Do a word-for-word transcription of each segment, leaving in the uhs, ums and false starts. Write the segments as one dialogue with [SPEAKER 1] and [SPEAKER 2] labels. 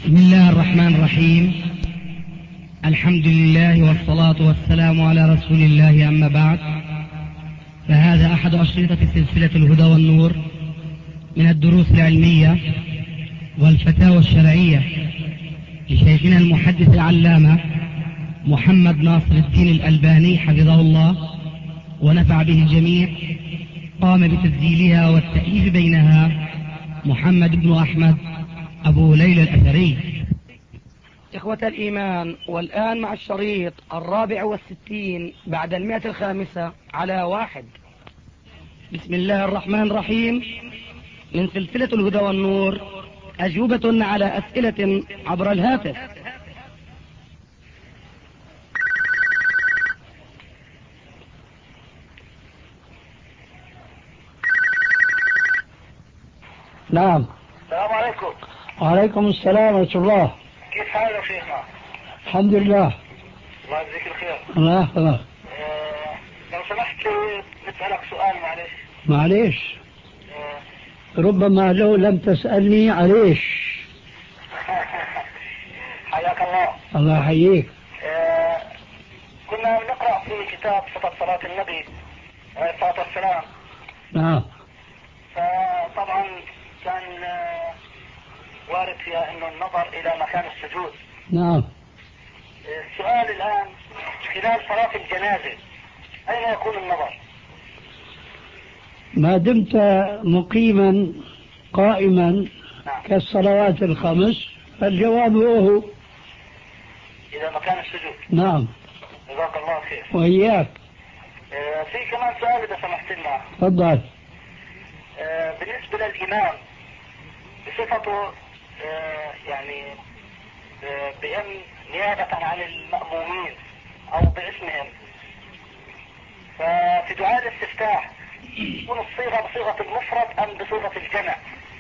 [SPEAKER 1] بسم الله الرحمن الرحيم. الحمد لله والصلاة والسلام على رسول الله، أما بعد، فهذا أحد أشرطة سلسلة الهدى والنور من الدروس العلمية والفتاوى الشرعية لشيخنا المحدث العلامة محمد ناصر الدين الألباني حفظه الله ونفع به الجميع. قام بتسجيلها والتأليف بينها محمد بن أحمد أبو ليلى الأثري. إخوة الإيمان، والآن مع الشريط الرابع والستين بعد المئة الخامسة على واحد. بسم الله الرحمن الرحيم. من سلسلة الهدى والنور، أجوبة على أسئلة عبر الهاتف.
[SPEAKER 2] نعم.
[SPEAKER 3] السلام عليكم.
[SPEAKER 2] وعليكم السلام ورحمة الله.
[SPEAKER 3] كيف حالك شيخنا؟
[SPEAKER 2] الحمد لله.
[SPEAKER 3] الله يجزيك الخير.
[SPEAKER 2] الله يحفظك.
[SPEAKER 3] آه لو سمحت لي نسألك سؤال معلش.
[SPEAKER 2] معليش.
[SPEAKER 3] آه
[SPEAKER 2] ربما لو لم تسألني عليش.
[SPEAKER 3] حياك الله.
[SPEAKER 2] الله يحييك.
[SPEAKER 3] آه كنا بنقرأ في كتاب صفة صلاة النبي عليه الصلاة والسلام.
[SPEAKER 2] نعم.
[SPEAKER 3] فطبعا كان آه وارد فيها انه النظر الى مكان السجود.
[SPEAKER 2] نعم.
[SPEAKER 3] السؤال الان خلال صلاة الجنازة اين يكون النظر؟
[SPEAKER 2] ما دمت مقيما قائما
[SPEAKER 3] نعم.
[SPEAKER 2] كالصلوات الخمس فالجواب هو
[SPEAKER 3] الى مكان السجود.
[SPEAKER 2] نعم.
[SPEAKER 3] جزاك الله خير.
[SPEAKER 2] وإياك.
[SPEAKER 3] آه في كمان سؤال اذا سمحت لنا.
[SPEAKER 2] تفضل.
[SPEAKER 3] آه بالنسبة للامام بصفته آه يعني آه بأن نيابة عن المأمومين او باسمهم، ففي دعاء الاستفتاح تكون الصيغة بصيغة المفرد ام بصيغة الجمع؟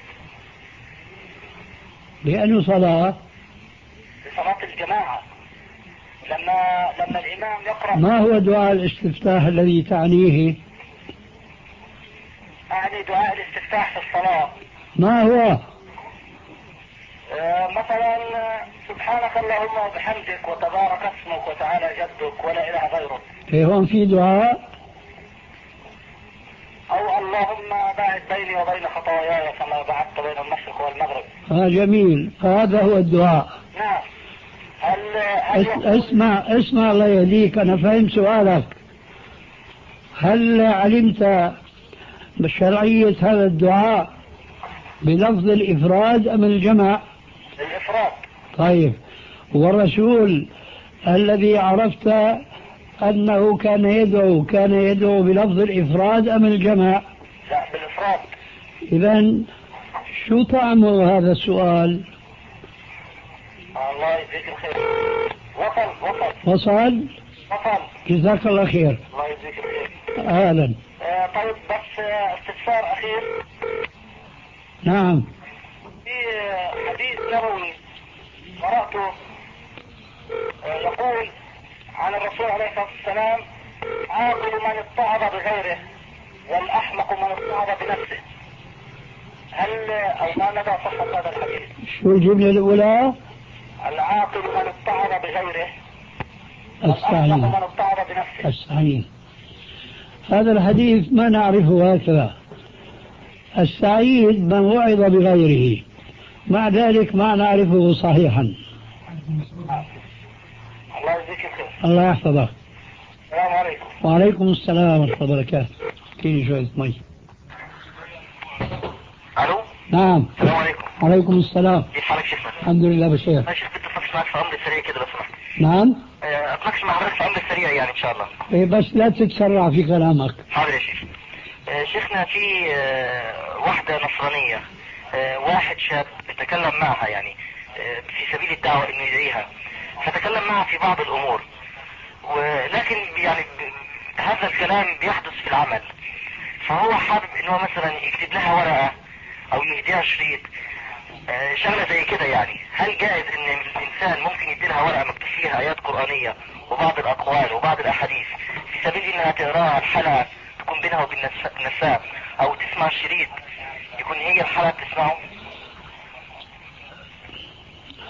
[SPEAKER 2] لأنه صلاة.
[SPEAKER 3] بصلاة الجماعة لما لما الامام يقرأ.
[SPEAKER 2] ما هو دعاء الاستفتاح الذي تعنيه؟
[SPEAKER 3] يعني دعاء الاستفتاح في الصلاة.
[SPEAKER 2] ما هو؟
[SPEAKER 3] آه مثلا سبحانك اللهم وبحمدك وتبارك اسمك وتعالى جدك ولا اله غيرك.
[SPEAKER 2] في هون في دعاء؟
[SPEAKER 3] او اللهم باعد بيني وبين خطاياي كما بعدت بين المشرق والمغرب.
[SPEAKER 2] آه جميل، هذا هو الدعاء.
[SPEAKER 3] نعم. هل هل
[SPEAKER 2] اس- اسمع اسمع الله يهديك، أنا فهم سؤالك. هل علمت بشرعية هذا الدعاء بلفظ الإفراد أم الجمع؟
[SPEAKER 3] الافراد.
[SPEAKER 2] طيب، والرسول الذي عرفت أنه كان يدعو كان يدعو بلفظ الإفراد أم الجمع؟
[SPEAKER 3] لا، بالافراد.
[SPEAKER 2] إذن شو طعم هذا السؤال؟
[SPEAKER 3] الله يجزيك الخير. وصل وصل
[SPEAKER 2] وصل؟
[SPEAKER 3] وصل.
[SPEAKER 2] جزاك الله خير.
[SPEAKER 3] الله يجزيك الخير.
[SPEAKER 2] أهلا.
[SPEAKER 3] آه طيب بس آه، استفسار اخير.
[SPEAKER 2] نعم.
[SPEAKER 3] في آه، حديث نبوي قرأته آه، يقول عن الرسول عليه الصلاة والسلام: عاقل من اتعظ بغيره والأحمق من اتعظ بنفسه. هل أو ما مدى صحة هذا الحديث؟
[SPEAKER 2] شو الجملة الأولى؟
[SPEAKER 3] العاقل من اتعظ بغيره
[SPEAKER 2] السعيد.
[SPEAKER 3] والأحمق من اتعظ بنفسه.
[SPEAKER 2] السعيد. هذا الحديث ما نعرفه هكذا. السعيد من وعظ بغيره، مع ذلك ما نعرفه صحيحا.
[SPEAKER 3] الله يجزيك الخير.
[SPEAKER 2] الله يحفظك.
[SPEAKER 3] السلام عليكم.
[SPEAKER 2] وعليكم السلام ورحمة الله وبركاته. كيني شوية مي.
[SPEAKER 3] الو.
[SPEAKER 2] نعم.
[SPEAKER 3] السلام عليكم.
[SPEAKER 2] وعليكم السلام.
[SPEAKER 3] كيف حالك شيخنا؟
[SPEAKER 2] الحمد لله بخير.
[SPEAKER 3] يا شيخ بدي اتناقش معك في امر سريع كده لو سمحت.
[SPEAKER 2] نعم.
[SPEAKER 3] آه، اتناقش مع حضرتك في امر سريع يعني ان شاء الله.
[SPEAKER 2] إيه بس لا تتسرع في كلامك.
[SPEAKER 3] حاضر يا شيخ. آه، شيخنا في آه، واحدة نصرانية، آه، واحد شاب تكلم معها يعني آه، في سبيل الدعوة انه يدعيها، فتكلم معها في بعض الامور، ولكن يعني ب- هذا الكلام بيحدث في العمل، فهو حابب انه مثلا يكتب لها ورقة او يهديها شريط، آه، شغلة زي كده يعني. هل جائز ان الانسان ممكن يدي لها ورقة مكتوب فيها ايات قرآنية وبعض الاقوال وبعض الاحاديث في سبيل انها تقراها الحلقة تكون بينها وبين النساء، او تسمع شريط يكون هي الحلقة تسمعه؟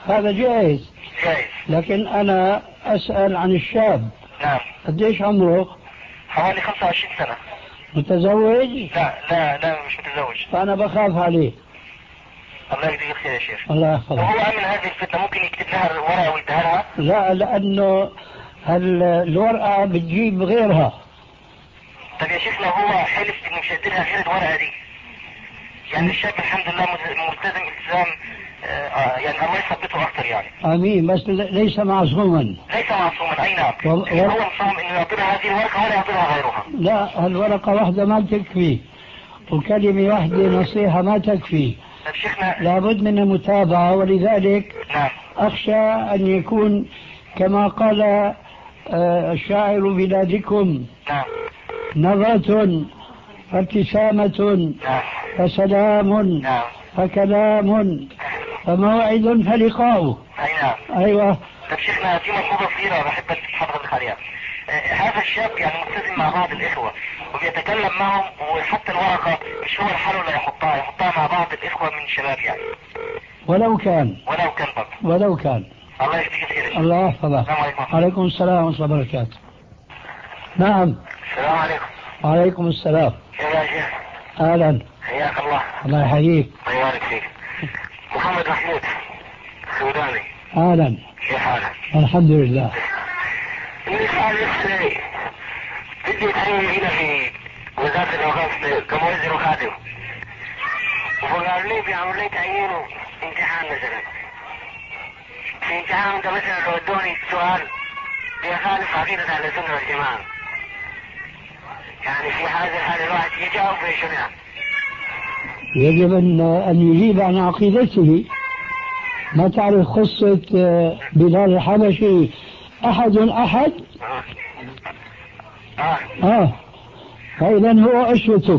[SPEAKER 2] هذا جائز.
[SPEAKER 3] جائز.
[SPEAKER 2] لكن أنا أسأل عن الشاب.
[SPEAKER 3] نعم.
[SPEAKER 2] قديش عمره؟
[SPEAKER 3] حوالي خمسة وعشرين سنة.
[SPEAKER 2] متزوج؟
[SPEAKER 3] لا لا لا مش متزوج.
[SPEAKER 2] فأنا بخاف عليه.
[SPEAKER 3] الله يجزيك الخير يا شيخ.
[SPEAKER 2] الله يحفظك.
[SPEAKER 3] وهو أمن هذه الفتنة ممكن يكتب لها الورقة ويديها لها؟
[SPEAKER 2] لا، لأنه الورقة بتجيب غيرها.
[SPEAKER 3] طب يا شيخ لو هو حلف إنه مش هيديلها غير الورقة دي، يعني الشاب الحمد لله ملتزم التزام آه يعني الله يثبته أكثر يعني.
[SPEAKER 2] آمين. بس ليس معصوما.
[SPEAKER 3] ليس معصوما. أي نعم.
[SPEAKER 2] و... و...
[SPEAKER 3] هو مصمم إنه يعطيها هذه الورقة ولا يعطيها غيرها.
[SPEAKER 2] لا، الورقة واحدة ما تكفي، وكلمة واحدة نصيحة ما تكفي.
[SPEAKER 3] طب شيخنا
[SPEAKER 2] لابد من المتابعة، ولذلك
[SPEAKER 3] نعم.
[SPEAKER 2] أخشى أن يكون كما قال آه الشاعر بلادكم.
[SPEAKER 3] نعم.
[SPEAKER 2] نظرة فابتسامة.
[SPEAKER 3] نعم.
[SPEAKER 2] فسلام.
[SPEAKER 3] نعم.
[SPEAKER 2] فكلام. فموعد فلقاء.
[SPEAKER 3] أي نعم.
[SPEAKER 2] أيوة.
[SPEAKER 3] طب شيخنا في ملحوظة صغيرة بحب ألفت حضرتك عليها. آه هذا الشاب يعني ملتزم مع بعض الإخوة وبيتكلم معهم، وحتى الورقة مش هو الحل ولا يحطها يحطها مع بعض الإخوة من شباب يعني.
[SPEAKER 2] ولو كان.
[SPEAKER 3] ولو كان برضه.
[SPEAKER 2] ولو كان.
[SPEAKER 3] الله يجزيك الخير.
[SPEAKER 2] الله يحفظك.
[SPEAKER 3] السلام عليكم.
[SPEAKER 2] عليكم السلام ورحمة الله وبركاته. نعم.
[SPEAKER 3] السلام عليكم.
[SPEAKER 2] وعليكم السلام.
[SPEAKER 3] كيف يا شيخ؟
[SPEAKER 2] أهلا.
[SPEAKER 3] حياك الله.
[SPEAKER 2] الله يحييك.
[SPEAKER 3] الله يبارك فيك. محمد محمود سوداني.
[SPEAKER 2] أهلا.
[SPEAKER 3] كيف حالك؟
[SPEAKER 2] الحمد لله.
[SPEAKER 3] إني خالص بدي أتعين هنا في وزارة الأوقاف كموزن وخادم، وقال لي بيعمل لي تعيين امتحان مثلا. في امتحان ده مثلا لو ادوني سؤال بيخالف عقيدة أهل السنة والجماعة، يعني في هذا الحال الواحد يجاوب في شنو؟
[SPEAKER 2] يجب أن أن يجيب عن عقيدته. ما تعرف قصة بلال الحبشي؟ أحد أحد.
[SPEAKER 3] آه. آه.
[SPEAKER 2] آه. فإذا هو أسوتك.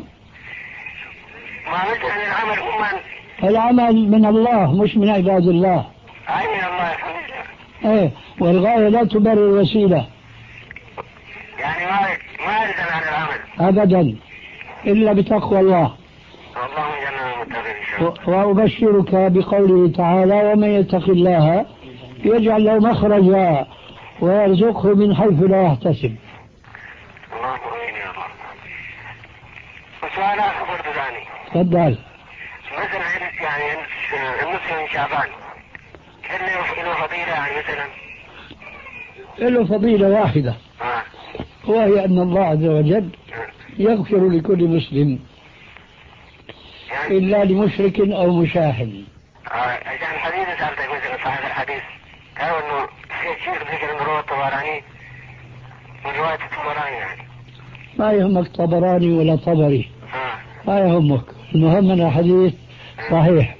[SPEAKER 3] ما عملت عن العمل هم.
[SPEAKER 2] العمل من الله مش من عباد الله.
[SPEAKER 3] أي من الله الحمد لله.
[SPEAKER 2] إيه، والغاية لا تبرر الوسيلة.
[SPEAKER 3] يعني ما ما يلزم عن العمل.
[SPEAKER 2] أبدا، إلا بتقوى الله.
[SPEAKER 3] اللهم اجعلنا متقين إن شاء الله.
[SPEAKER 2] وأبشرك بقوله تعالى: ومن يتق الله يجعل له مخرجا ويرزقه من حيث لا يحتسب.
[SPEAKER 3] اللهم امين يا الله. وسؤال اخر برضه ثاني.
[SPEAKER 2] تفضل.
[SPEAKER 3] مثلا يعني المسلم شعبان هل له فضيلة يعني مثلا؟
[SPEAKER 2] له فضيلة واحدة.
[SPEAKER 3] آه.
[SPEAKER 2] وهي أن الله عز وجل يغفر لكل مسلم
[SPEAKER 3] يعني
[SPEAKER 2] إلا لمشرك أو مشاحن.
[SPEAKER 3] آه. عشان الحديث سألتك مثلا صاحب الحديث قالوا انه في شيء ذكر من رواية الطبراني من رواية الطبراني يعني.
[SPEAKER 2] ما يهمك طبراني ولا طبري.
[SPEAKER 3] آه.
[SPEAKER 2] ما يهمك، المهم أن الحديث صحيح.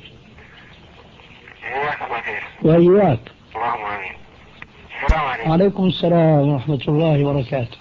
[SPEAKER 3] جزاك الله خير.
[SPEAKER 2] وإياك.
[SPEAKER 3] اللهم امين. السلام عليكم.
[SPEAKER 2] وعليكم السلام ورحمة الله وبركاته.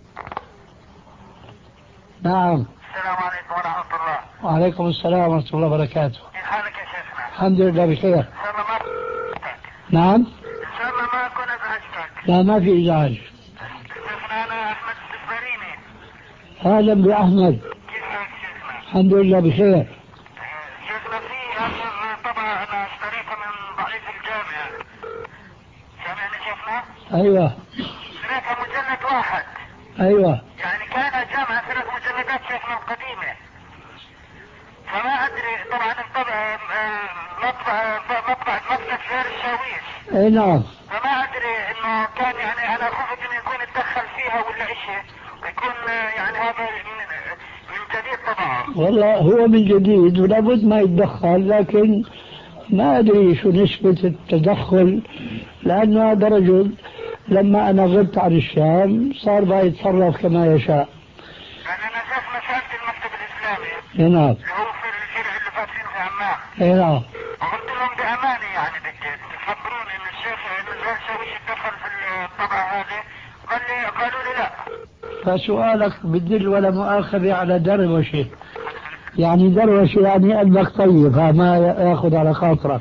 [SPEAKER 2] نعم.
[SPEAKER 3] السلام عليكم ورحمة الله.
[SPEAKER 2] وعليكم السلام ورحمة الله وبركاته.
[SPEAKER 3] كيف حالك يا شيخنا؟
[SPEAKER 2] الحمد لله بخير.
[SPEAKER 3] ان شاء الله ما أزعجتك.
[SPEAKER 2] نعم.
[SPEAKER 3] ان شاء الله ما اكون ازعجتك.
[SPEAKER 2] لا، ما في إزعاج.
[SPEAKER 3] شيخنا انا احمد الدبريني.
[SPEAKER 2] أهلا بأحمد.
[SPEAKER 3] كيف حالك شيخنا؟
[SPEAKER 2] الحمد لله بخير.
[SPEAKER 3] شيخنا في اخر طبعا انا اشتريتها من ضعيف الجامعة. سامعني شيخنا؟
[SPEAKER 2] أيوة.
[SPEAKER 3] اشتريتها مجلد واحد.
[SPEAKER 2] أيوة.
[SPEAKER 3] يعني كانت جامعة ثلاث مجلدات شيخنا القديمة. فما ادري طبعا الطبع مطبع مطبع مطبع غير الشاويش.
[SPEAKER 2] أي نعم.
[SPEAKER 3] فما ادري انه كان يعني انا خفت انه يكون اتدخل فيها ولا اشي ويكون يعني هذا من, من جديد طبعا.
[SPEAKER 2] والله هو من جديد ولابد ما يتدخل، لكن ما أدري شو نسبة التدخل، لأنه هذا رجل لما أنا غبت عن الشام صار بقى يتصرف كما يشاء.
[SPEAKER 3] يعني انا شفنا سألت المكتب الاسلامي.
[SPEAKER 2] أي نعم.
[SPEAKER 3] اللي هو في الشرع اللي فاتحين في عمان.
[SPEAKER 2] أي نعم.
[SPEAKER 3] وقلت لهم بأمانة يعني بدي تخبروني ان الشيخ نزال شاويش اتدخل في الطبعة هذه. قال لي قالوا لي لا.
[SPEAKER 2] فسؤالك بدل ولا مؤاخذة على دروشة، يعني دروشة يعني قلبك طيب، ها ما ياخذ على خاطرك.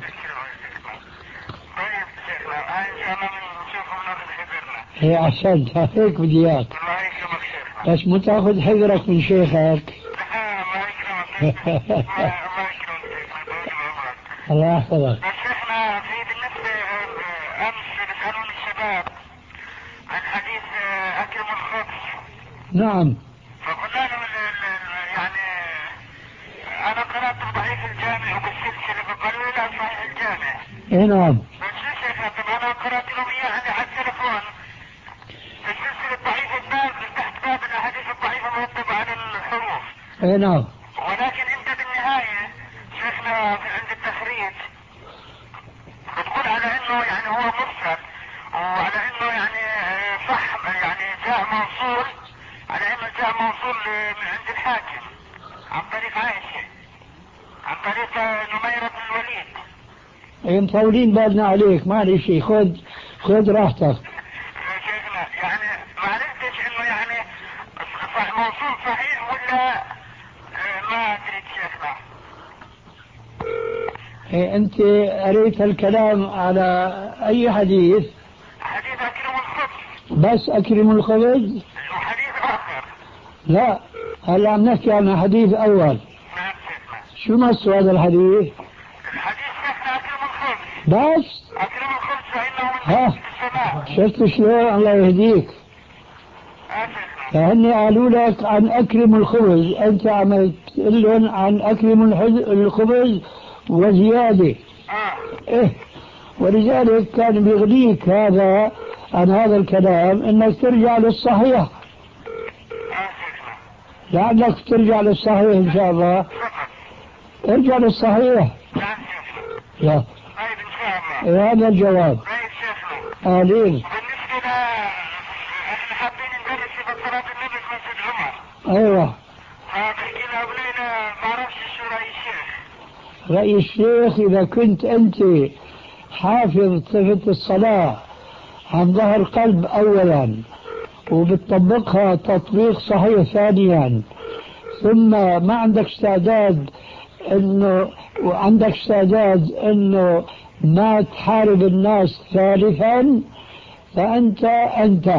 [SPEAKER 3] طيب شيخنا هاي ان شاء الله بنشوفه وناخذ حذرنا.
[SPEAKER 2] هي أحسنت، هيك بدي إياك.
[SPEAKER 3] الله يكرمك شيخنا.
[SPEAKER 2] بس مو تاخذ حذرك من شيخك.
[SPEAKER 3] الله يكرمك. الله يكرمك شيخنا.
[SPEAKER 2] الله يحفظك.
[SPEAKER 3] بس شيخنا في
[SPEAKER 2] نعم.
[SPEAKER 3] فقلنا له يعني انا قرأت ضعيف الجامع وبالسلسلة، فقالوا لي لا صحيح الجامع.
[SPEAKER 2] اي نعم.
[SPEAKER 3] بس يا شيخنا طب انا قرأت لهم اياه على التلفون في السلسلة ضعيف الباب تحت باب الاحاديث الضعيفة مرتبة على الحروف.
[SPEAKER 2] اي نعم.
[SPEAKER 3] ولكن انت بالنهاية شيخنا عند التخريج بتقول على انه يعني هو مرسل، وعلى انه يعني صح يعني جاء موصول، على انه جاء موصول من عند الحاكم عن طريق عائشة، عن طريق نميرة بن الوليد.
[SPEAKER 2] اي مطولين بالنا عليك، معلش خذ خذ راحتك.
[SPEAKER 3] شيخنا يعني ما عرفتش انه يعني موصول صحيح ولا ما ادري شيخنا.
[SPEAKER 2] إيه انت قريت الكلام على اي حديث؟
[SPEAKER 3] حديث اكرم الخبز.
[SPEAKER 2] بس اكرم الخبز؟
[SPEAKER 3] وحديث اخر.
[SPEAKER 2] لا هلا عم نحكي عن حديث اول.
[SPEAKER 3] نعم شيخنا.
[SPEAKER 2] شو نص هذا الحديث؟
[SPEAKER 3] الحديث شيخنا اكرم الخبز.
[SPEAKER 2] بس
[SPEAKER 3] اكرم الخبز فانه من
[SPEAKER 2] ها
[SPEAKER 3] السماء.
[SPEAKER 2] شفت شلون؟ الله يهديك. فهني قالوا لك عن أكرم الخبز، أنت عم تقول لهم عن أكرم الخبز وزيادة.
[SPEAKER 3] آه.
[SPEAKER 2] إيه ولذلك كان بيغنيك هذا عن هذا الكلام إنك ترجع للصحيح.
[SPEAKER 3] آه.
[SPEAKER 2] لعلك ترجع للصحيح إن شاء الله. ارجع للصحيح. يا
[SPEAKER 3] طيب إن شاء الله.
[SPEAKER 2] هذا الجواب.
[SPEAKER 3] طيب شيخنا.
[SPEAKER 2] آلين.
[SPEAKER 3] بالنسبة ل احنا حابين ندرس في صلاة النبي في مسجد عمر.
[SPEAKER 2] أيوه.
[SPEAKER 3] فبحكي لها ولينا ما اعرفش شو رأي الشيخ.
[SPEAKER 2] رأي الشيخ إذا كنت أنت حافظ صفة الصلاة عن ظهر قلب أولا وبتطبقها تطبيق صحيح ثانيا، ثم ما عندك استعداد انه وعندك استعداد انه ما تحارب الناس ثالثا، فانت انت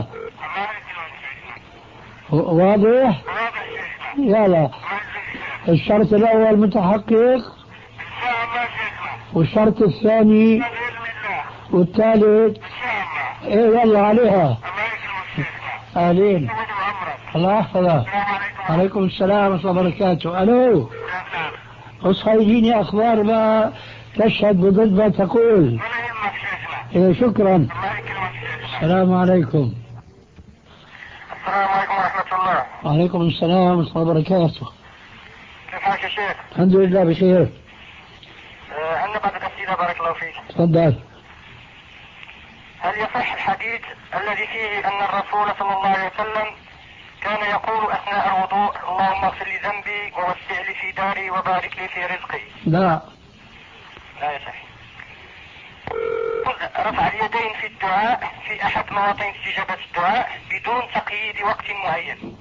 [SPEAKER 2] واضح؟ يلا الشرط الاول متحقق والشرط الثاني والثالث ايه يلا عليها. اهلين الله يحفظك. عليكم السلام ورحمة الله وبركاته. الو اصحى يجيني اخبار ما تشهد بضد ما تقول. إيه شكرا. السلام عليكم.
[SPEAKER 3] السلام عليكم ورحمة الله.
[SPEAKER 2] وعليكم السلام ورحمة الله وبركاته.
[SPEAKER 3] كيف حالك يا شيخ؟
[SPEAKER 2] الحمد لله بخير.
[SPEAKER 3] آه عندنا بعض الأسئلة بارك الله فيك.
[SPEAKER 2] تفضل.
[SPEAKER 3] هل يصح الحديث الذي فيه أن الرسول صلى الله عليه وسلم كان يقول أثناء الوضوء اللهم اغفر لي ذنبي ووسع لي في داري وبارك لي في رزقي؟
[SPEAKER 2] لا.
[SPEAKER 3] لا يصح. رفع اليدين في الدعاء في أحد مواطن استجابة الدعاء بدون تقييد وقت معين.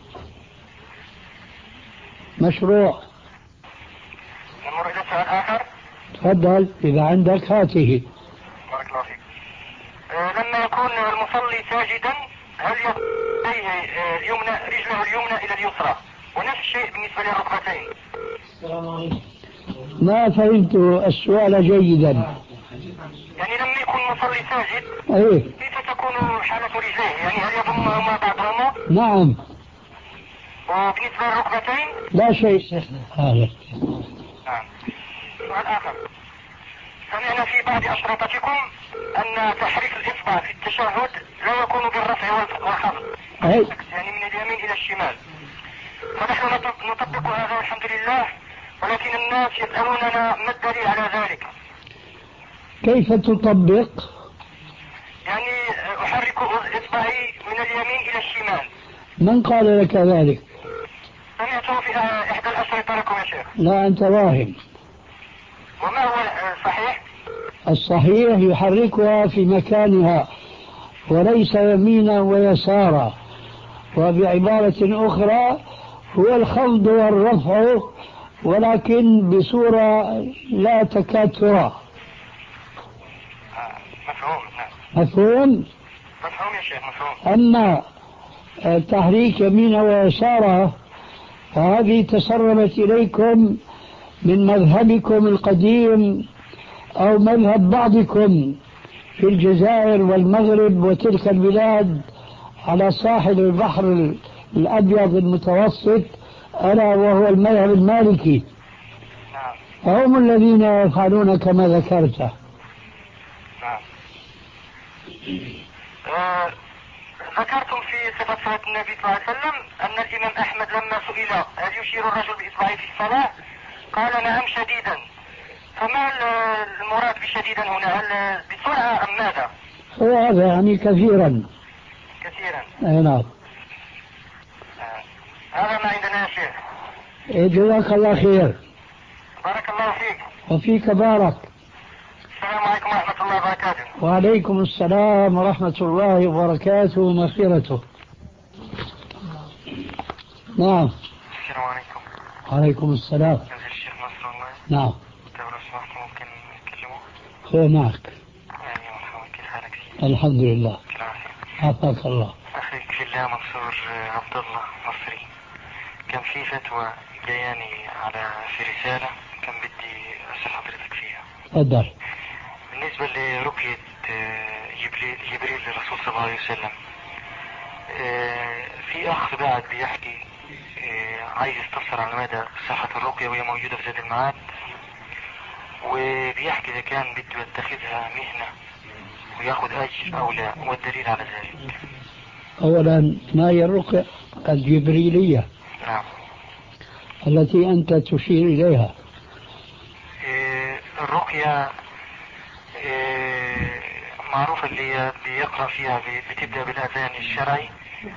[SPEAKER 2] مشروع.
[SPEAKER 3] نمر إلى سؤال آخر.
[SPEAKER 2] تفضل إذا عندك هاته.
[SPEAKER 3] بارك الله فيك. آه لما يكون المصلي ساجدا هل يضيه آه اليمنى رجله اليمنى إلى اليسرى ونفس الشيء بالنسبة للركبتين؟
[SPEAKER 2] السلام عليكم. ما فهمت السؤال جيدا.
[SPEAKER 3] يعني لما يكون المصلي ساجد
[SPEAKER 2] ايه
[SPEAKER 3] كيف تكون حالة رجليه؟ يعني هل يضمهما بعضهما؟
[SPEAKER 2] نعم.
[SPEAKER 3] وبالنسبة للركبتين؟
[SPEAKER 2] لا شيء. هذا.
[SPEAKER 3] نعم. سؤال آخر. سمعنا في بعض أشرطتكم أن تحريك الإصبع في التشهد لا يكون بالرفع والخفض، يعني من اليمين إلى الشمال. فنحن نطبق هذا والحمد لله، ولكن الناس يسألوننا ما الدليل على ذلك؟
[SPEAKER 2] كيف تطبق؟
[SPEAKER 3] يعني أحرك إصبعي من اليمين إلى الشمال.
[SPEAKER 2] من قال لك ذلك؟
[SPEAKER 3] سمعته في إحدى الأشرطة لكم يا شيخ.
[SPEAKER 2] لا أنت واهم.
[SPEAKER 3] وما هو الصحيح؟
[SPEAKER 2] الصحيح يحركها في مكانها وليس يمينا ويسارا، وبعبارة أخرى هو الخفض والرفع ولكن بصورة لا تكاد ترى.
[SPEAKER 3] مفهوم.
[SPEAKER 2] مفهوم؟
[SPEAKER 3] مفهوم يا شيخ مفهوم.
[SPEAKER 2] أما التحريك يمينا ويسارا فهذه تسربت إليكم من مذهبكم القديم أو مذهب بعضكم في الجزائر والمغرب وتلك البلاد على ساحل البحر الأبيض المتوسط ألا وهو المذهب المالكي،
[SPEAKER 3] نعم.
[SPEAKER 2] فهم الذين يفعلون كما ذكرت.
[SPEAKER 3] نعم. آه ذكرتم في صفة صلاة النبي صلى الله عليه وسلم أن الإمام أحمد لما سئل هل يشير الرجل بإصبعه في الصلاة قال نعم شديدا، فما المراد بشديدا هنا؟ هل بسرعة أم ماذا؟
[SPEAKER 2] هو هذا يعني كثيرا
[SPEAKER 3] كثيرا.
[SPEAKER 2] أي نعم.
[SPEAKER 3] آه. هذا ما عندنا يا شيخ.
[SPEAKER 2] جزاك الله خير.
[SPEAKER 3] بارك الله فيك.
[SPEAKER 2] وفيك بارك.
[SPEAKER 3] السلام عليكم ورحمة الله وبركاته.
[SPEAKER 2] وعليكم السلام ورحمة الله وبركاته ومغفرته. نعم.
[SPEAKER 3] السلام عليكم.
[SPEAKER 2] وعليكم السلام.
[SPEAKER 3] نزل الشيخ نصر الله.
[SPEAKER 2] نعم.
[SPEAKER 3] لو سمحت ممكن نتكلمه؟
[SPEAKER 2] هو معك.
[SPEAKER 3] يعني مرحبا، كيف حالك؟
[SPEAKER 2] الحمد لله.
[SPEAKER 3] بالعافية.
[SPEAKER 2] عافاك الله.
[SPEAKER 3] أخيك في الله منصور عبد الله مصري. كان في فتوى جاياني على في رسالة كان بدي أسأل حضرتك فيها.
[SPEAKER 2] تفضل.
[SPEAKER 3] بالنسبة لرقية جبريل, جبريل للرسول صلى الله عليه وسلم، في أخ بعد بيحكي عايز يستفسر على مدى صحة الرقية وهي موجودة في زاد المعاد، وبيحكي إذا كان بده يتخذها مهنة وياخذ أجر أو لا، والدليل على ذلك.
[SPEAKER 2] أولا ما هي الرقية الجبريلية؟
[SPEAKER 3] نعم.
[SPEAKER 2] التي أنت تشير إليها.
[SPEAKER 3] الرقية معروفة اللي بيقرأ فيها بتبدأ بالأذان الشرعي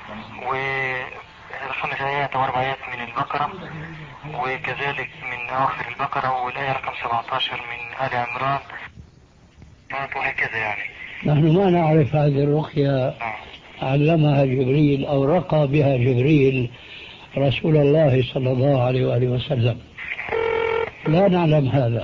[SPEAKER 3] وخمس آيات أو أربع آيات من البقرة، وكذلك من أواخر البقرة، والآية رقم سبعة عشر من آل عمران، وهكذا يعني.
[SPEAKER 2] نحن ما نعرف هذه الرقية علمها جبريل أو رقى بها جبريل رسول الله صلى الله عليه وآله وسلم، لا نعلم هذا.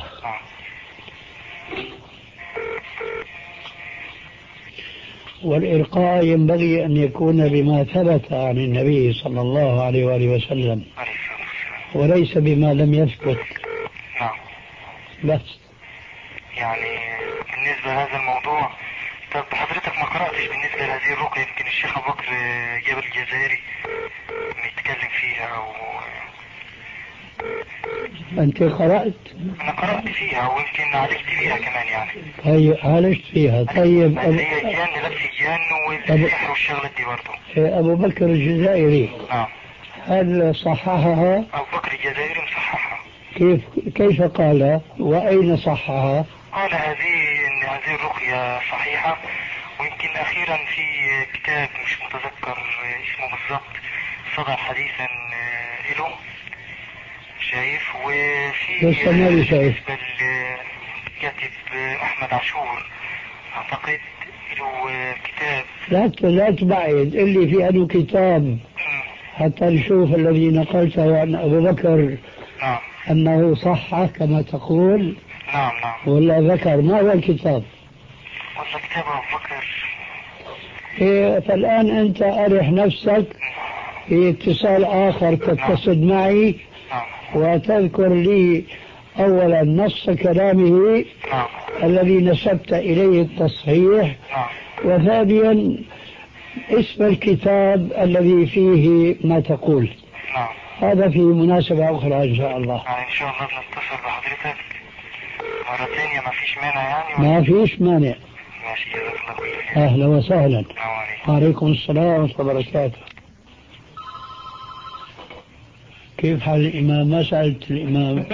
[SPEAKER 2] والإرقاء ينبغي أن يكون بما ثبت عن النبي صلى الله عليه وآله وسلم وليس بما لم يثبت.
[SPEAKER 3] نعم.
[SPEAKER 2] بس
[SPEAKER 3] يعني بالنسبة لهذا الموضوع، طب حضرتك ما قرأتش بالنسبة لهذه الرقية؟ يمكن الشيخ أبو بكر جابر الجزائري يتكلم فيها أو
[SPEAKER 2] أنت قرأت؟
[SPEAKER 3] أنا قرأت فيها ويمكن عالجت فيها كمان يعني.
[SPEAKER 2] طيب عالجت فيها. طيب
[SPEAKER 3] أب... هي جان لبس جان والسحر والشغلات دي برضه.
[SPEAKER 2] أبو بكر الجزائري.
[SPEAKER 3] نعم.
[SPEAKER 2] هل صححها؟
[SPEAKER 3] أبو بكر الجزائري مصححها.
[SPEAKER 2] كيف كيف قال؟ وأين صححها؟
[SPEAKER 3] قال هذه إن هذه الرقية صحيحة، ويمكن أخيرا في كتاب مش متذكر اسمه بالضبط صدر حديثا له، شايف؟ وفي بالنسبة للكاتب أحمد عاشور أعتقد له كتاب.
[SPEAKER 2] لا لا تبعد اللي في أنه كتاب حتى نشوف الذي نقلته عن أبو بكر.
[SPEAKER 3] نعم.
[SPEAKER 2] أنه صح كما تقول.
[SPEAKER 3] نعم نعم.
[SPEAKER 2] ولا ذكر ما هو الكتاب؟
[SPEAKER 3] ولا كتاب أبو بكر.
[SPEAKER 2] إيه فالآن أنت أرح نفسك في اتصال آخر تتصل معي.
[SPEAKER 3] نعم.
[SPEAKER 2] وتذكر لي أولا نص كلامه.
[SPEAKER 3] نعم.
[SPEAKER 2] الذي نسبت إليه التصحيح.
[SPEAKER 3] نعم.
[SPEAKER 2] وثانيا اسم الكتاب الذي فيه ما تقول.
[SPEAKER 3] نعم.
[SPEAKER 2] هذا في مناسبة أخرى إن شاء الله.
[SPEAKER 3] يعني إن شاء الله بنتصل بحضرتك مرة ثانية، ما فيش مانع يعني؟
[SPEAKER 2] ما فيش مانع.
[SPEAKER 3] ماشي، جزاك الله خير.
[SPEAKER 2] أهلا وسهلا.
[SPEAKER 3] السلام عليكم.
[SPEAKER 2] وعليكم السلام ورحمة الله وبركاته. كيف حال الإمام؟ ما سألت الإمام.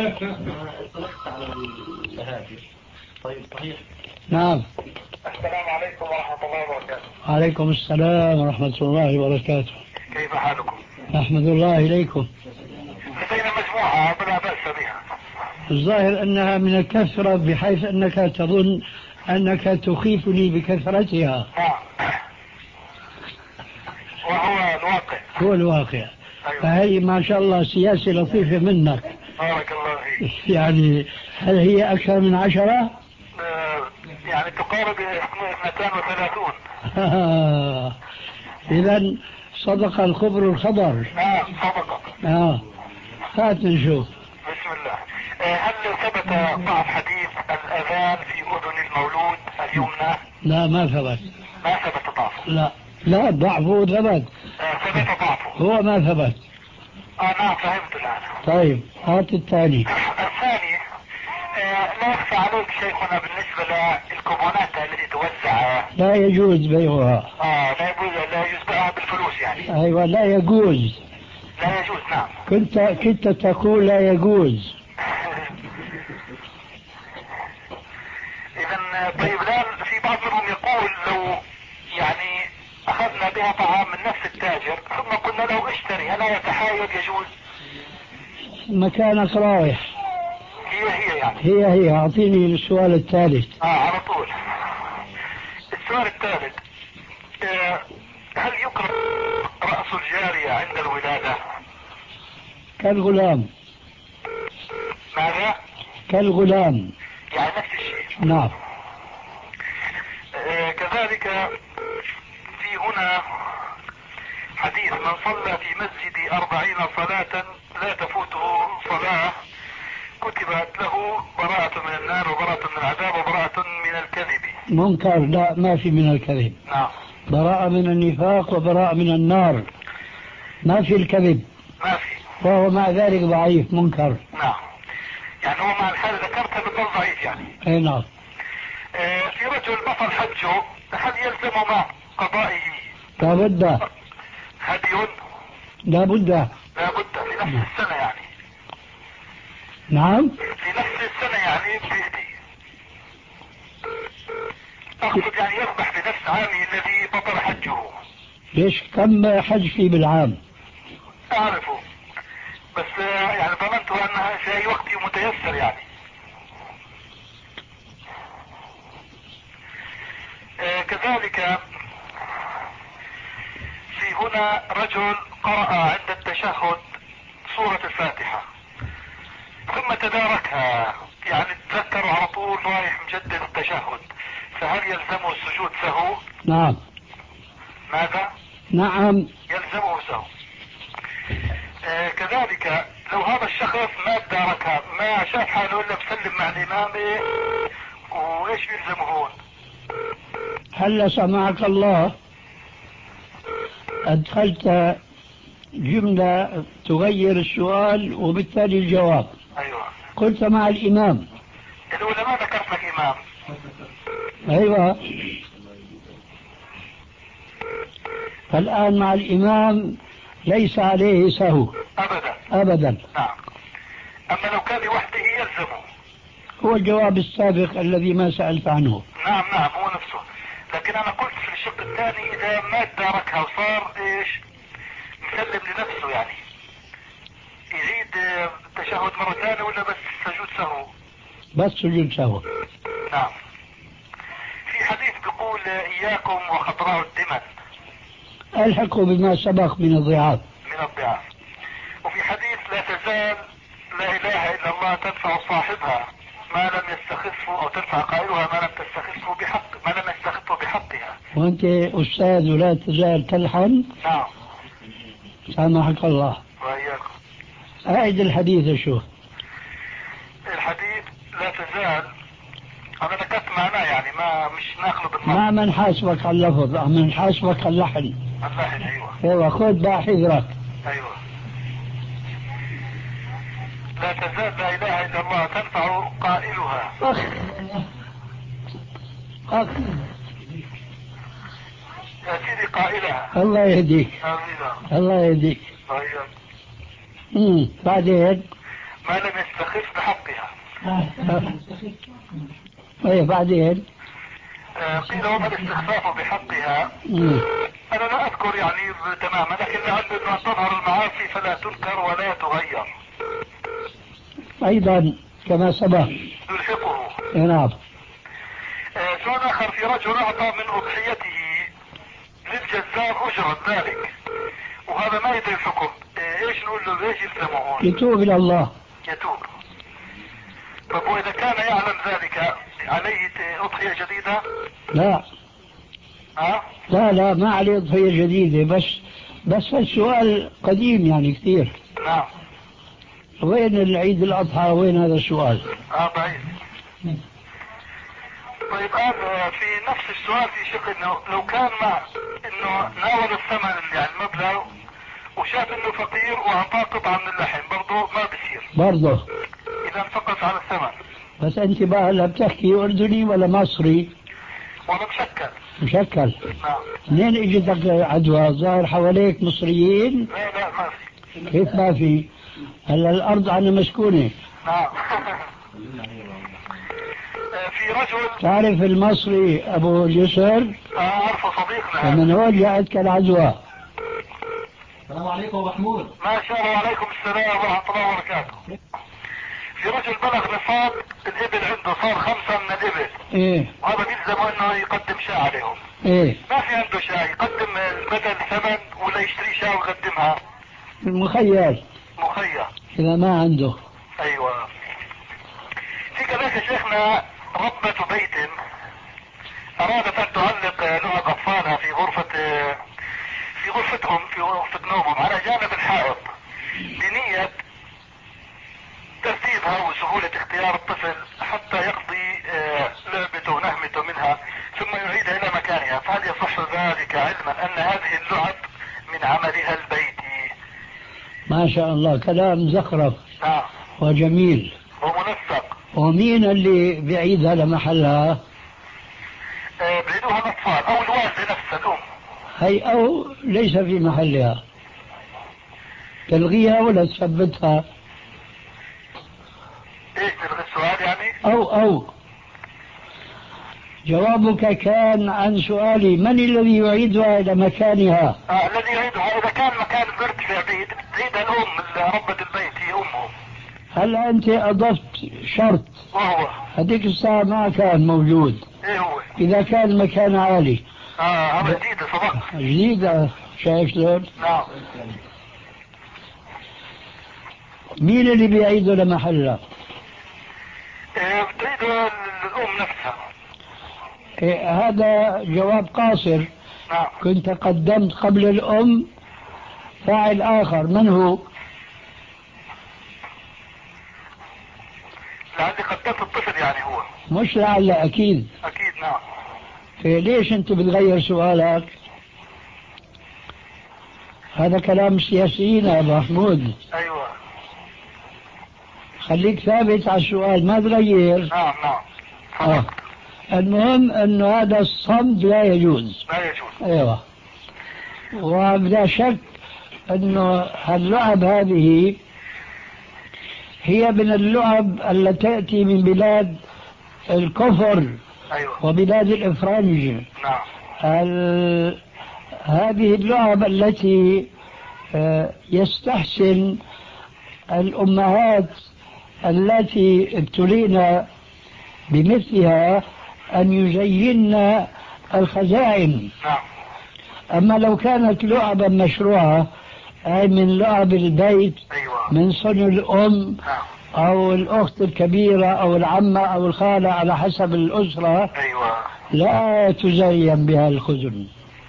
[SPEAKER 3] طيب صحيح.
[SPEAKER 2] نعم.
[SPEAKER 3] السلام عليكم ورحمة الله وبركاته.
[SPEAKER 2] وعليكم السلام ورحمة الله وبركاته.
[SPEAKER 3] كيف حالكم؟
[SPEAKER 2] نحمد الله إليكم.
[SPEAKER 3] لدينا مجموعة ولا بأس بها.
[SPEAKER 2] الظاهر أنها من الكثرة بحيث أنك تظن أنك تخيفني بكثرتها.
[SPEAKER 3] آه. وهو الواقع.
[SPEAKER 2] هو الواقع.
[SPEAKER 3] أيوة.
[SPEAKER 2] فهي ما شاء الله سياسة لطيفة منك.
[SPEAKER 3] بارك الله فيك.
[SPEAKER 2] يعني هل هي أكثر من عشرة؟
[SPEAKER 3] آه يعني تقارب اثنتان وثلاثون.
[SPEAKER 2] إذا صدق الخبر الخبر.
[SPEAKER 3] آه صدق.
[SPEAKER 2] آه هات نشوف.
[SPEAKER 3] بسم الله. آه هل ثبت ضعف حديث الأذان في أذن المولود اليمنى؟
[SPEAKER 2] لا ما ثبت.
[SPEAKER 3] ما ثبت ضعفه.
[SPEAKER 2] لا لا ضعفه ثبت.
[SPEAKER 3] آه ثبت ضعفه.
[SPEAKER 2] هو ما ثبت.
[SPEAKER 3] اه نعم فهمت الآن.
[SPEAKER 2] طيب هات الثاني.
[SPEAKER 3] الثاني آه لا يخفى عليك شيخنا بالنسبة للكوبونات التي توزع.
[SPEAKER 2] لا يجوز بيعها.
[SPEAKER 3] اه لا يجوز لا يجوز بيعها بالفلوس يعني.
[SPEAKER 2] ايوه لا يجوز.
[SPEAKER 3] لا يجوز نعم.
[SPEAKER 2] كنت كنت تقول لا يجوز.
[SPEAKER 3] اذا طيب الان في بعض منهم يقول لو يعني اخذنا بها طعام من نفس التاجر ثم قلنا له اشتري هل يتحايل يجوز؟
[SPEAKER 2] مكانك رايح.
[SPEAKER 3] هي هي يعني.
[SPEAKER 2] هي هي اعطيني السؤال الثالث.
[SPEAKER 3] اه على طول. السؤال الثالث آه هل يكره رأس الجارية عند الولادة؟
[SPEAKER 2] كالغلام.
[SPEAKER 3] ماذا؟
[SPEAKER 2] كالغلام.
[SPEAKER 3] يعني نفس الشيء.
[SPEAKER 2] نعم.
[SPEAKER 3] آه كذلك في هنا حديث من صلى في مسجد أربعين صلاة لا تفوته صلاة كتبت له براءة من النار وبراءة من العذاب وبراءة من الكذب.
[SPEAKER 2] منكر. لا ما في من الكذب.
[SPEAKER 3] نعم.
[SPEAKER 2] براءة من النفاق وبراءة من النار. ما في الكذب.
[SPEAKER 3] ما في.
[SPEAKER 2] وهو مع ذلك ضعيف منكر.
[SPEAKER 3] نعم. يعني هو مع الحالة ذكرتها بالضبط ضعيف يعني.
[SPEAKER 2] اي نعم.
[SPEAKER 3] آه في رجل بطل حجه هل يلزم مع قضائه
[SPEAKER 2] لا بد.
[SPEAKER 3] هدي؟
[SPEAKER 2] لا بد.
[SPEAKER 3] لا بد في نفس السنة يعني.
[SPEAKER 2] نعم.
[SPEAKER 3] في نفس السنة يعني بيهدي. اقصد يعني يذبح في نفس عامه الذي بطل حجه.
[SPEAKER 2] ليش كم حج في بالعام؟
[SPEAKER 3] اعرفه بس يعني ظننت انها في اي وقت متيسر يعني. آه كذلك في هنا رجل قرأ عند التشهد سورة الفاتحة ثم تداركها يعني تذكر على طول رايح مجدد التشهد فهل يلزمه السجود سهو؟
[SPEAKER 2] نعم.
[SPEAKER 3] ماذا؟
[SPEAKER 2] نعم.
[SPEAKER 3] يلزمه سهو. آه كذلك لو هذا الشخص ما تداركها ما شاف حاله الا مسلم مع الامام وايش يلزمه هون؟
[SPEAKER 2] هل سمعك الله أدخلت جملة تغير السؤال وبالتالي الجواب.
[SPEAKER 3] ايوه.
[SPEAKER 2] قلت مع الإمام.
[SPEAKER 3] الاولى ما ذكرت لك امام.
[SPEAKER 2] أيوة. فالآن مع الإمام ليس عليه سهو.
[SPEAKER 3] ابدا.
[SPEAKER 2] أبدا.
[SPEAKER 3] نعم. اما لو كان لوحده يلزمه.
[SPEAKER 2] هو الجواب السابق الذي ما سألت عنه.
[SPEAKER 3] نعم نعم هو نفسه. لكن انا قلت في الشق الثاني اذا ما تداركها وصار ايش مسلم لنفسه يعني يعيد التشهد مرة ثانية ولا بس سجود سهو؟
[SPEAKER 2] بس سجود سهو.
[SPEAKER 3] نعم. في حديث بيقول اياكم وخضراء الدمن.
[SPEAKER 2] الحقوا بما سبق من الضعاف.
[SPEAKER 3] من الضعاف. وفي حديث لا تزال لا اله الا الله تنفع صاحبها ما لم يستخفه او تنفع قائلها ما لم تستخفه بحق ما لم يستخفه بحقها.
[SPEAKER 2] وانت استاذ ولا تزال تلحن.
[SPEAKER 3] نعم.
[SPEAKER 2] سامحك الله.
[SPEAKER 3] واياكم.
[SPEAKER 2] اعد الحديث شو.
[SPEAKER 3] الحديث لا تزال انا ذكرت معناه يعني ما مش ناخذ بالنص.
[SPEAKER 2] ما من حاسبك على اللفظ من حاسبك على اللحن.
[SPEAKER 3] اللحن ايوه.
[SPEAKER 2] ايوه خذ بقى حذرك.
[SPEAKER 3] ايوه. لا تزال لا اله الا الله تنفع قائلها.
[SPEAKER 2] اخ اخ
[SPEAKER 3] يا سيدي قائلها.
[SPEAKER 2] الله يهديك.
[SPEAKER 3] امين.
[SPEAKER 2] الله يهديك.
[SPEAKER 3] طيب.
[SPEAKER 2] امم بعدين
[SPEAKER 3] ما لم يستخف بحقها.
[SPEAKER 2] ايه بعدين
[SPEAKER 3] آه قيل وما الاستخفاف بحقها.
[SPEAKER 2] مم.
[SPEAKER 3] انا لا اذكر يعني تماما لكن لعل انها تظهر المعاصي فلا تنكر ولا تغير.
[SPEAKER 2] ايضا كما سبق.
[SPEAKER 3] تلحقه.
[SPEAKER 2] نعم.
[SPEAKER 3] آه سؤال اخر في رجل اعطى من اضحيته للجزار اجرة ذلك وهذا ما يدري الحكم آه ايش نقول له ايش يلزمه هون؟
[SPEAKER 2] يتوب الى الله.
[SPEAKER 3] يتوب. طب واذا كان يعلم ذلك عليه اضحية جديدة؟
[SPEAKER 2] لا.
[SPEAKER 3] ها؟
[SPEAKER 2] لا لا ما عليه اضحية جديدة بس بس السؤال قديم يعني كثير.
[SPEAKER 3] نعم.
[SPEAKER 2] وين العيد الاضحى وين هذا السؤال؟
[SPEAKER 3] اه بعيد. طيب الان في نفس السؤال في شق انه لو كان مع انه ناول الثمن يعني المبلغ
[SPEAKER 4] وشاف انه فقير واعطاه قطعة من اللحم برضه ما بصير.
[SPEAKER 2] برضه
[SPEAKER 4] اذا انفقس على الثمن.
[SPEAKER 2] بس انت بقى هلا بتحكي اردني ولا مصري؟
[SPEAKER 4] وانا مشكل.
[SPEAKER 2] مشكل.
[SPEAKER 4] نعم.
[SPEAKER 2] منين اجتك عدوى؟ الظاهر حواليك مصريين؟
[SPEAKER 4] لا لا ما في.
[SPEAKER 2] كيف ما في؟ هلا الارض عنا مسكونة.
[SPEAKER 4] نعم. في رجل
[SPEAKER 2] تعرف المصري ابو جسر؟
[SPEAKER 4] اعرفه صديقنا.
[SPEAKER 2] من هون جاءتك العدوى.
[SPEAKER 5] السلام عليكم ابو محمود.
[SPEAKER 4] ما شاء الله. وعليكم السلام ورحمة الله وبركاته. في رجل بلغ نصاب الابل عنده صار خمسة من الابل.
[SPEAKER 2] ايه.
[SPEAKER 4] وهذا بيلزمه انه يقدم شاة عليهم.
[SPEAKER 2] ايه.
[SPEAKER 4] ما في عنده شاة يقدم بدل ثمن ولا يشتري شاة ويقدمها؟
[SPEAKER 2] المخير.
[SPEAKER 4] مخير.
[SPEAKER 2] اذا ما عنده.
[SPEAKER 4] ايوه. في كذلك يا شيخنا ربة بيت ارادت ان تعلق لعب اطفالها في غرفة في غرفتهم في غرفة نومهم على جانب الحائط بنية ترتيبها وسهولة اختيار الطفل حتى يقضي لعبته ونهمته منها ثم يعيدها الى مكانها، فهل يصح ذلك علما ان هذه اللعب من عملها البيتي؟
[SPEAKER 2] ما شاء الله كلام زخرف.
[SPEAKER 4] نعم.
[SPEAKER 2] وجميل.
[SPEAKER 4] ومنسق.
[SPEAKER 2] ومين اللي بيعيدها لمحلها؟
[SPEAKER 4] آه بعيدوها الاطفال او الوالدة نفسها الام.
[SPEAKER 2] هي او ليس في محلها، تلغيها ولا تثبتها؟
[SPEAKER 4] ايش تلغي السؤال يعني؟
[SPEAKER 2] او او جوابك كان عن سؤالي من الذي يعيدها الى مكانها؟
[SPEAKER 4] آه الذي يعيدها اذا كان مكان مرتفع بعيد تعيدها الام ربة البيت هي امه.
[SPEAKER 2] هلا انت اضفت شرط.
[SPEAKER 4] وهو
[SPEAKER 2] هذيك الساعة ما كان موجود.
[SPEAKER 4] ايه هو؟
[SPEAKER 2] اذا كان المكان عالي.
[SPEAKER 4] اه هذا جديدة صدق.
[SPEAKER 2] جديدة. شايف شلون؟
[SPEAKER 4] نعم.
[SPEAKER 2] مين اللي بيعيده لمحلها؟
[SPEAKER 4] إيه بتعيده الام نفسها.
[SPEAKER 2] إيه هذا جواب قاصر.
[SPEAKER 4] نعم.
[SPEAKER 2] كنت قدمت قبل الام فاعل اخر، من هو؟
[SPEAKER 4] لعلي قدمت الطفل يعني هو.
[SPEAKER 2] مش لعل، اكيد.
[SPEAKER 4] اكيد نعم.
[SPEAKER 2] ليش انت بتغير سؤالك؟ هذا كلام سياسيين يا ابو محمود.
[SPEAKER 4] ايوه.
[SPEAKER 2] خليك ثابت على السؤال ما تغير.
[SPEAKER 4] نعم نعم.
[SPEAKER 2] آه. المهم انه هذا الصمت لا يجوز.
[SPEAKER 4] لا يجوز.
[SPEAKER 2] ايوه. وبلا شك انه اللعب هذه هي من اللعب التي تأتي من بلاد الكفر.
[SPEAKER 4] ايوه.
[SPEAKER 2] وبلاد الافرنج.
[SPEAKER 4] نعم.
[SPEAKER 2] ال... هذه اللعب التي يستحسن الأمهات التي ابتلينا بمثلها أن يزين الخزائن.
[SPEAKER 4] نعم.
[SPEAKER 2] أما لو كانت لعبا مشروعة أي من لعب البيت.
[SPEAKER 4] أيوة.
[SPEAKER 2] من صنع الأم.
[SPEAKER 4] نعم.
[SPEAKER 2] أو الأخت الكبيرة أو العمة أو الخالة على حسب الأسرة.
[SPEAKER 4] أيوة.
[SPEAKER 2] لا تزين بها الخزن.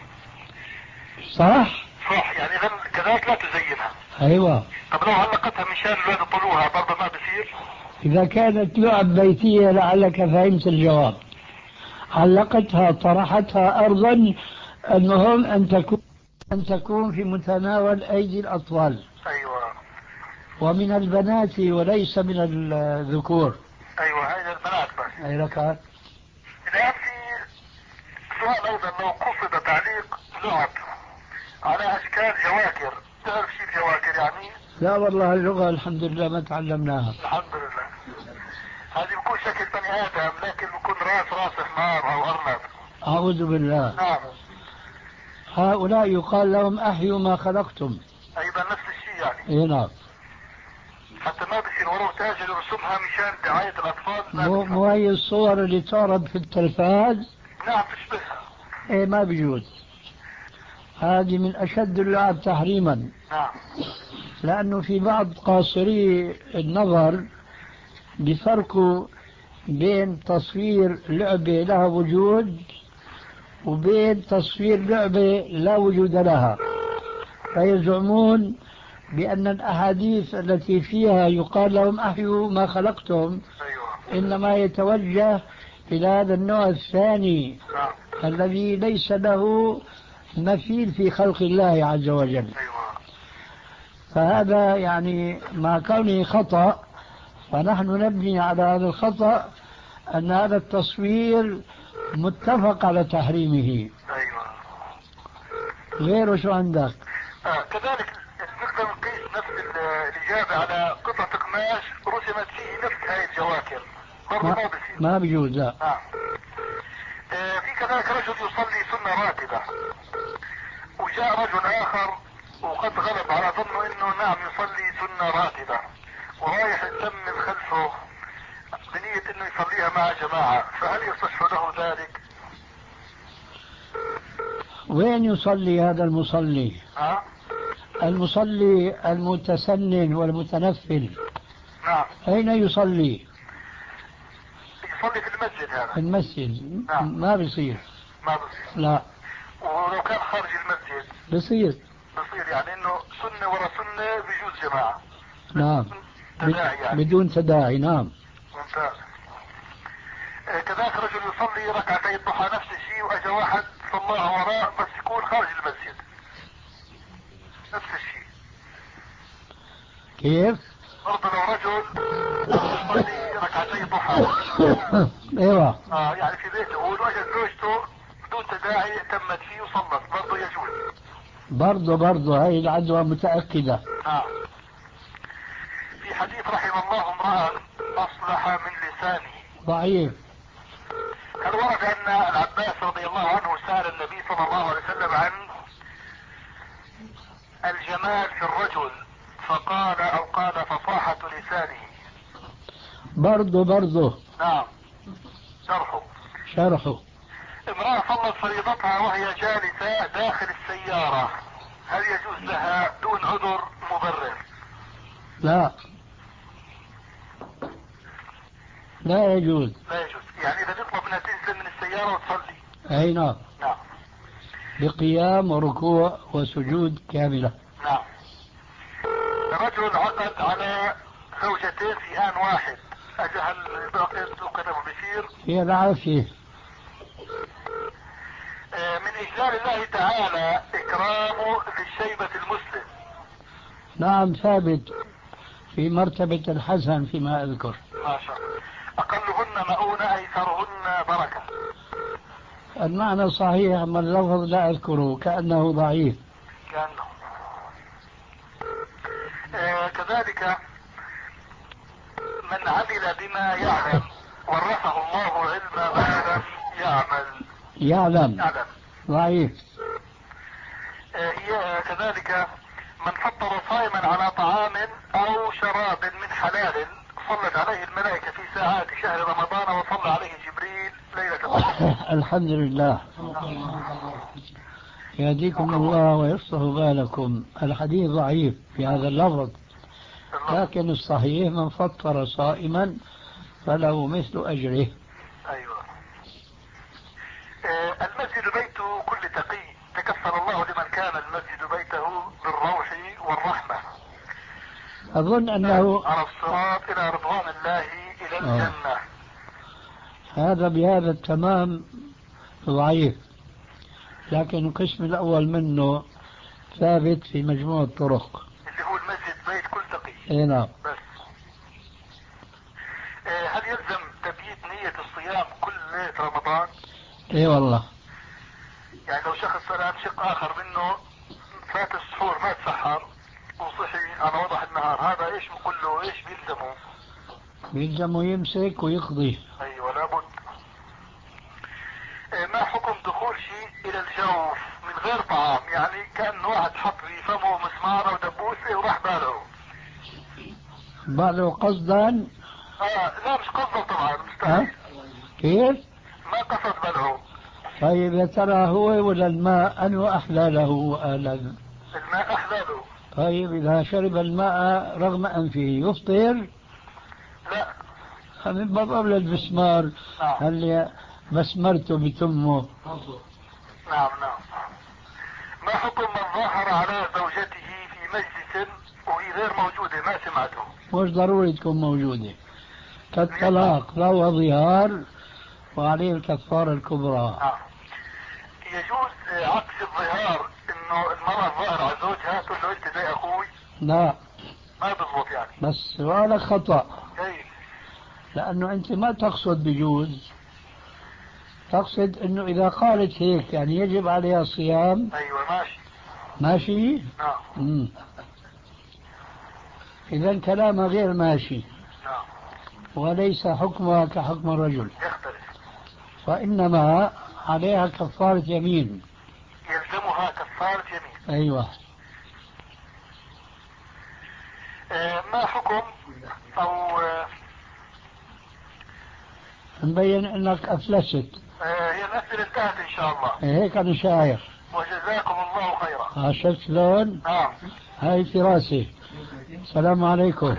[SPEAKER 2] صح؟
[SPEAKER 4] صح، يعني كذلك لا تزينها.
[SPEAKER 2] أيوة.
[SPEAKER 4] طب لو علقتها مشان الولاد يطلوها برضه ما بصير؟
[SPEAKER 2] إذا كانت لعب بيتية لعلك فهمت الجواب. علقتها طرحتها أرضا، المهم أن تكون أن تكون في متناول أيدي الأطفال.
[SPEAKER 4] أيوة.
[SPEAKER 2] ومن البنات وليس من الذكور.
[SPEAKER 4] أيوة هاي البنات بس.
[SPEAKER 2] أي ركعت.
[SPEAKER 4] الآن في سؤال أيضا لو قصد تعليق لعب على أشكال جواكر، تعرف شيء الجواكر يعني؟
[SPEAKER 2] لا والله اللغة الحمد لله ما تعلمناها.
[SPEAKER 4] الحمد لله. هذه بيكون شكل بني آدم لكن بيكون راس راس حمار أو أرنب.
[SPEAKER 2] أعوذ بالله.
[SPEAKER 4] نعم.
[SPEAKER 2] هؤلاء يقال لهم أحيوا ما خلقتم.
[SPEAKER 4] أيضا نفس الشيء يعني.
[SPEAKER 2] إيه نعم.
[SPEAKER 4] حتى ما بصير ولو تاجر يرسمها مشان دعاية الأطفال.
[SPEAKER 2] مو مو هي الصور اللي تعرض في التلفاز.
[SPEAKER 4] نعم تشبهها.
[SPEAKER 2] إيه ما بيجوز. هذه من أشد اللعب تحريما.
[SPEAKER 4] نعم.
[SPEAKER 2] لأنه في بعض قاصري النظر بفرق بين تصوير لعبة لها وجود وبين تصوير لعبة لا وجود لها، فيزعمون بأن الأحاديث التي فيها يقال لهم أحيوا ما خلقتم.
[SPEAKER 4] أيوة.
[SPEAKER 2] إنما يتوجه إلى هذا النوع الثاني.
[SPEAKER 4] نعم.
[SPEAKER 2] الذي ليس له مثيل في خلق الله عز وجل.
[SPEAKER 4] أيوة.
[SPEAKER 2] فهذا يعني مع كونه خطأ، فنحن نبني على هذا الخطأ أن هذا التصوير متفق على تحريمه.
[SPEAKER 4] ايوه.
[SPEAKER 2] غيره شو عندك؟
[SPEAKER 4] آه كذلك نقدر نقيس نفس الاجابه على قطعه قماش رسمت فيه نفس هاي الجواكر، برضه
[SPEAKER 2] ما,
[SPEAKER 4] ما بصير.
[SPEAKER 2] ما بيجوز. لا.
[SPEAKER 4] آه. آه في كذلك رجل يصلي سنه راتبه، وجاء رجل اخر وقد غلب على ظنه انه نعم يصلي سنه راتبه، ورايح يتم خلفه بنية انه يصليها مع جماعة، فهل يصح له ذلك؟
[SPEAKER 2] وين يصلي هذا المصلي؟
[SPEAKER 4] ها؟
[SPEAKER 2] المصلي المتسنن والمتنفل
[SPEAKER 4] نعم.
[SPEAKER 2] أين يصلي؟
[SPEAKER 4] يصلي في المسجد هذا.
[SPEAKER 2] في المسجد.
[SPEAKER 4] نعم.
[SPEAKER 2] ما بيصير.
[SPEAKER 4] ما بصير.
[SPEAKER 2] لا.
[SPEAKER 4] ولو كان خارج المسجد
[SPEAKER 2] بصير.
[SPEAKER 4] بصير، يعني انه سنة ورا سنة بيجوز جماعة.
[SPEAKER 2] نعم.
[SPEAKER 4] تداعي يعني.
[SPEAKER 2] بدون تداعي. نعم.
[SPEAKER 4] ممتاز. آه كذلك رجل يصلي ركعتي الضحى نفس الشيء، واجا واحد صلاها وراء بس يكون خارج المسجد نفس الشيء.
[SPEAKER 2] كيف؟
[SPEAKER 4] برضه لو رجل يصلي ركعتي ضحى
[SPEAKER 2] ايوه.
[SPEAKER 4] اه يعني في بيته واجت زوجته بدون تداعي تمت فيه وصلت، برضه يجوز.
[SPEAKER 2] برضه برضه هاي العدوى متأكدة.
[SPEAKER 4] نعم. في حديث رحم الله امرأ اصلح من لسانه.
[SPEAKER 2] ضعيف.
[SPEAKER 4] هل ورد ان العباس رضي الله عنه سأل النبي صلى الله عليه وسلم عن الجمال في الرجل فقال او قال فصاحة لسانه؟
[SPEAKER 2] برضه برضه.
[SPEAKER 4] نعم. شرحه.
[SPEAKER 2] شرحه.
[SPEAKER 4] امرأة صلت فريضتها وهي جالسة داخل السيارة، هل يجوز لها دون عذر مبرر؟
[SPEAKER 2] لا. لا يجوز.
[SPEAKER 4] لا يجوز، يعني اذا تطلب منها تنزل من السيارة وتصلي.
[SPEAKER 2] اي نعم.
[SPEAKER 4] نعم.
[SPEAKER 2] بقيام وركوع وسجود كاملة.
[SPEAKER 4] نعم. رجل عقد على زوجتين في آن واحد، أجهل باقي كتبه بشير.
[SPEAKER 2] هي العافية.
[SPEAKER 4] آه من إجلال الله تعالى إكرامه للشيبة المسلم.
[SPEAKER 2] نعم ثابت في مرتبة الحسن فيما أذكر.
[SPEAKER 4] ما شاء الله. أقلهن مؤونة أيسرهن بركة.
[SPEAKER 2] المعنى صحيح، أما اللفظ لا أذكره كأنه ضعيف.
[SPEAKER 4] كأنه. آه كذلك من عمل بما يعلم ورثه الله علم ما لم يعمل.
[SPEAKER 2] يعلم.
[SPEAKER 4] يعلم.
[SPEAKER 2] ضعيف.
[SPEAKER 4] آه هي كذلك من فطر صائما على طعام او شراب من حلال صلت عليه الملائكة في ساعات شهر رمضان وصلى عليه جبريل ليلة القدر.
[SPEAKER 2] الحمد لله. يهديكم الله ويصلح بالكم. الحديث ضعيف في هذا اللفظ، لكن الصحيح من فطر صائما فله مثل أجره.
[SPEAKER 4] ايوه. آه المسجد بيت كل تقي، تكفل الله لمن كان المسجد بيته بالروح والرحمة.
[SPEAKER 2] أظن أنه
[SPEAKER 4] على الصراط إلى رضوان الله إلى الجنة.
[SPEAKER 2] آه. هذا بهذا التمام ضعيف، لكن القسم الأول منه ثابت في مجموع الطرق،
[SPEAKER 4] اللي هو المسجد بيت كل تقي.
[SPEAKER 2] اي نعم.
[SPEAKER 4] بس آه هل يلزم تبييت نية الصيام كل ليلة رمضان؟
[SPEAKER 2] اي والله.
[SPEAKER 4] يعني لو شخص الآن شق آخر منه فات السحور ما تسحر وصحي على وضح النهار، هذا ايش بقول له، ايش بيلزمه؟
[SPEAKER 2] بيلزمه يمسك ويقضي.
[SPEAKER 4] ايوه لابد. آه ما حكم دخول شيء الى الجوف من غير طعام، يعني كأنه واحد حط في فمه مسمار او دبوسه وراح بالعه؟
[SPEAKER 2] باله قصدا؟
[SPEAKER 4] اه لا مش قصده طبعا، مستحيل.
[SPEAKER 2] كيف؟
[SPEAKER 4] ما قصد بلعه.
[SPEAKER 2] طيب يا ترى هو ولا الماء أنه أحلى له وألذ؟
[SPEAKER 4] الماء أحلى له.
[SPEAKER 2] طيب إذا شرب الماء رغم أنفه يفطر؟
[SPEAKER 4] لا.
[SPEAKER 2] من باب أولى المسمار.
[SPEAKER 4] نعم.
[SPEAKER 2] هل مسمرته بتمه؟
[SPEAKER 4] نعم نعم. ما حكم من ظاهر على زوجته في مجلس وهي غير موجودة ما سمعته؟
[SPEAKER 2] مش ضروري تكون موجودة، كالطلاق فهو ظهار وعليه الكفارة الكبرى.
[SPEAKER 4] نعم. يجوز عكس الظهار انه المرأة ظاهر على زوجها تقول له انت زي اخوي؟
[SPEAKER 2] لا
[SPEAKER 4] ما بضبط يعني.
[SPEAKER 2] بس سؤالك خطأ.
[SPEAKER 4] اي
[SPEAKER 2] لأنه أنت ما تقصد بجوز، تقصد أنه إذا قالت هيك يعني يجب عليها الصيام.
[SPEAKER 4] ايوه ماشي
[SPEAKER 2] ماشي.
[SPEAKER 4] نعم
[SPEAKER 2] مم. إذا كلامها غير ماشي،
[SPEAKER 4] نعم
[SPEAKER 2] وليس حكمها كحكم الرجل،
[SPEAKER 4] يختلف.
[SPEAKER 2] وإنما عليها كفارة يمين.
[SPEAKER 4] يلزمها كفارة يمين.
[SPEAKER 2] أيوة.
[SPEAKER 4] آه ما حكم او آه
[SPEAKER 2] مبين أنك أفلست.
[SPEAKER 4] آه هي الأسئلة انتهت ان شاء الله.
[SPEAKER 2] هيك أنا شايف.
[SPEAKER 4] وجزاكم الله خيرا.
[SPEAKER 2] شفت شلون؟
[SPEAKER 4] نعم
[SPEAKER 2] هاي فراسي. السلام عليكم.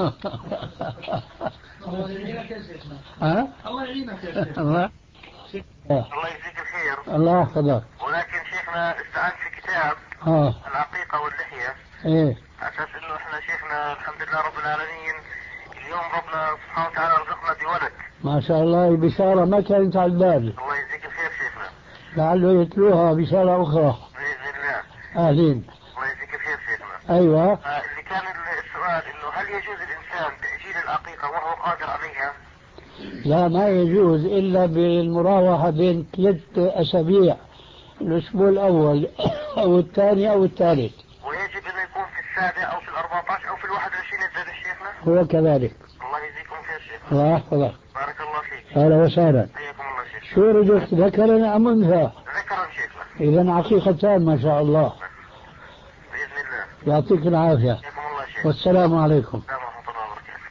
[SPEAKER 2] ها؟
[SPEAKER 5] الله يعينك يا شيخ.
[SPEAKER 2] الله
[SPEAKER 4] الله يجزيك الخير.
[SPEAKER 2] الله يحفظك.
[SPEAKER 4] ولكن شيخنا استعنت في كتاب
[SPEAKER 2] اه
[SPEAKER 4] العقيقة واللحية
[SPEAKER 2] ايه
[SPEAKER 4] على اساس انه احنا شيخنا الحمد لله رب العالمين اليوم ربنا سبحانه وتعالى رزقنا بولد.
[SPEAKER 2] ما شاء الله، البشارة ما كانت على البال،
[SPEAKER 4] الله يجزيك الخير شيخنا.
[SPEAKER 2] لعله يتلوها بشارة أخرى.
[SPEAKER 4] بإذن الله.
[SPEAKER 2] أهلين.
[SPEAKER 4] الله يجزيك الخير شيخنا.
[SPEAKER 2] أيوة.
[SPEAKER 4] آه اللي كان السؤال انه هل يجوز الانسان تأجيل العقيقة وهو قادر عليها؟
[SPEAKER 2] لا، ما يجوز إلا بالمراوحة بين ثلاث أسابيع، الأسبوع الأول أو الثاني أو الثالث.
[SPEAKER 4] ويجب انه يكون في السابع او في الاربعة عشر او في الواحد وعشرين الدرس شيخنا؟
[SPEAKER 2] هو كذلك.
[SPEAKER 4] الله يجزيكم خير شيخنا.
[SPEAKER 2] الله يحفظك.
[SPEAKER 4] بارك الله فيك.
[SPEAKER 2] أهلا وسهلا.
[SPEAKER 4] حياكم الله شيخ.
[SPEAKER 2] شو رزقت، ذكرا أم أنثى؟
[SPEAKER 4] ذكرا شيخنا.
[SPEAKER 2] إذا عقيقتان ما شاء الله.
[SPEAKER 4] بإذن الله.
[SPEAKER 2] يعطيك العافية.
[SPEAKER 4] حياكم الله شيخ.
[SPEAKER 2] والسلام عليكم.
[SPEAKER 4] السلام ورحمة الله وبركاته.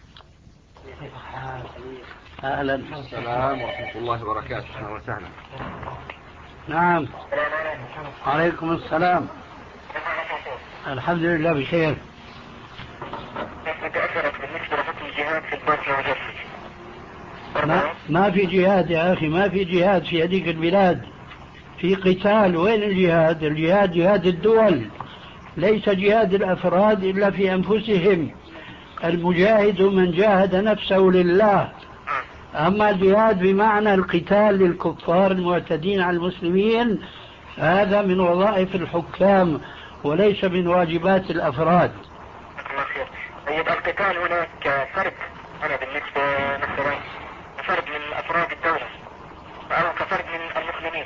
[SPEAKER 2] أهلا.
[SPEAKER 6] السلام ورحمة الله وبركاته. أهلا وسهلا.
[SPEAKER 2] نعم. عليكم السلام. الحمد لله بخير.
[SPEAKER 4] تأثرت بالنسبة لحكم الجهاد في البوسنة والهرسك.
[SPEAKER 2] ما, ما في جهاد يا أخي، ما في جهاد في هذيك البلاد، في قتال. وين الجهاد؟ الجهاد جهاد الدول، ليس جهاد الأفراد إلا في أنفسهم. المجاهد من جاهد نفسه لله. أما الجهاد بمعنى القتال للكفار المعتدين على المسلمين هذا من وظائف الحكام وليس من واجبات الأفراد.
[SPEAKER 4] طيب القتال هناك فرد، أنا بالنسبة مثلا فرد من أفراد الدولة أو كفرد من المسلمين،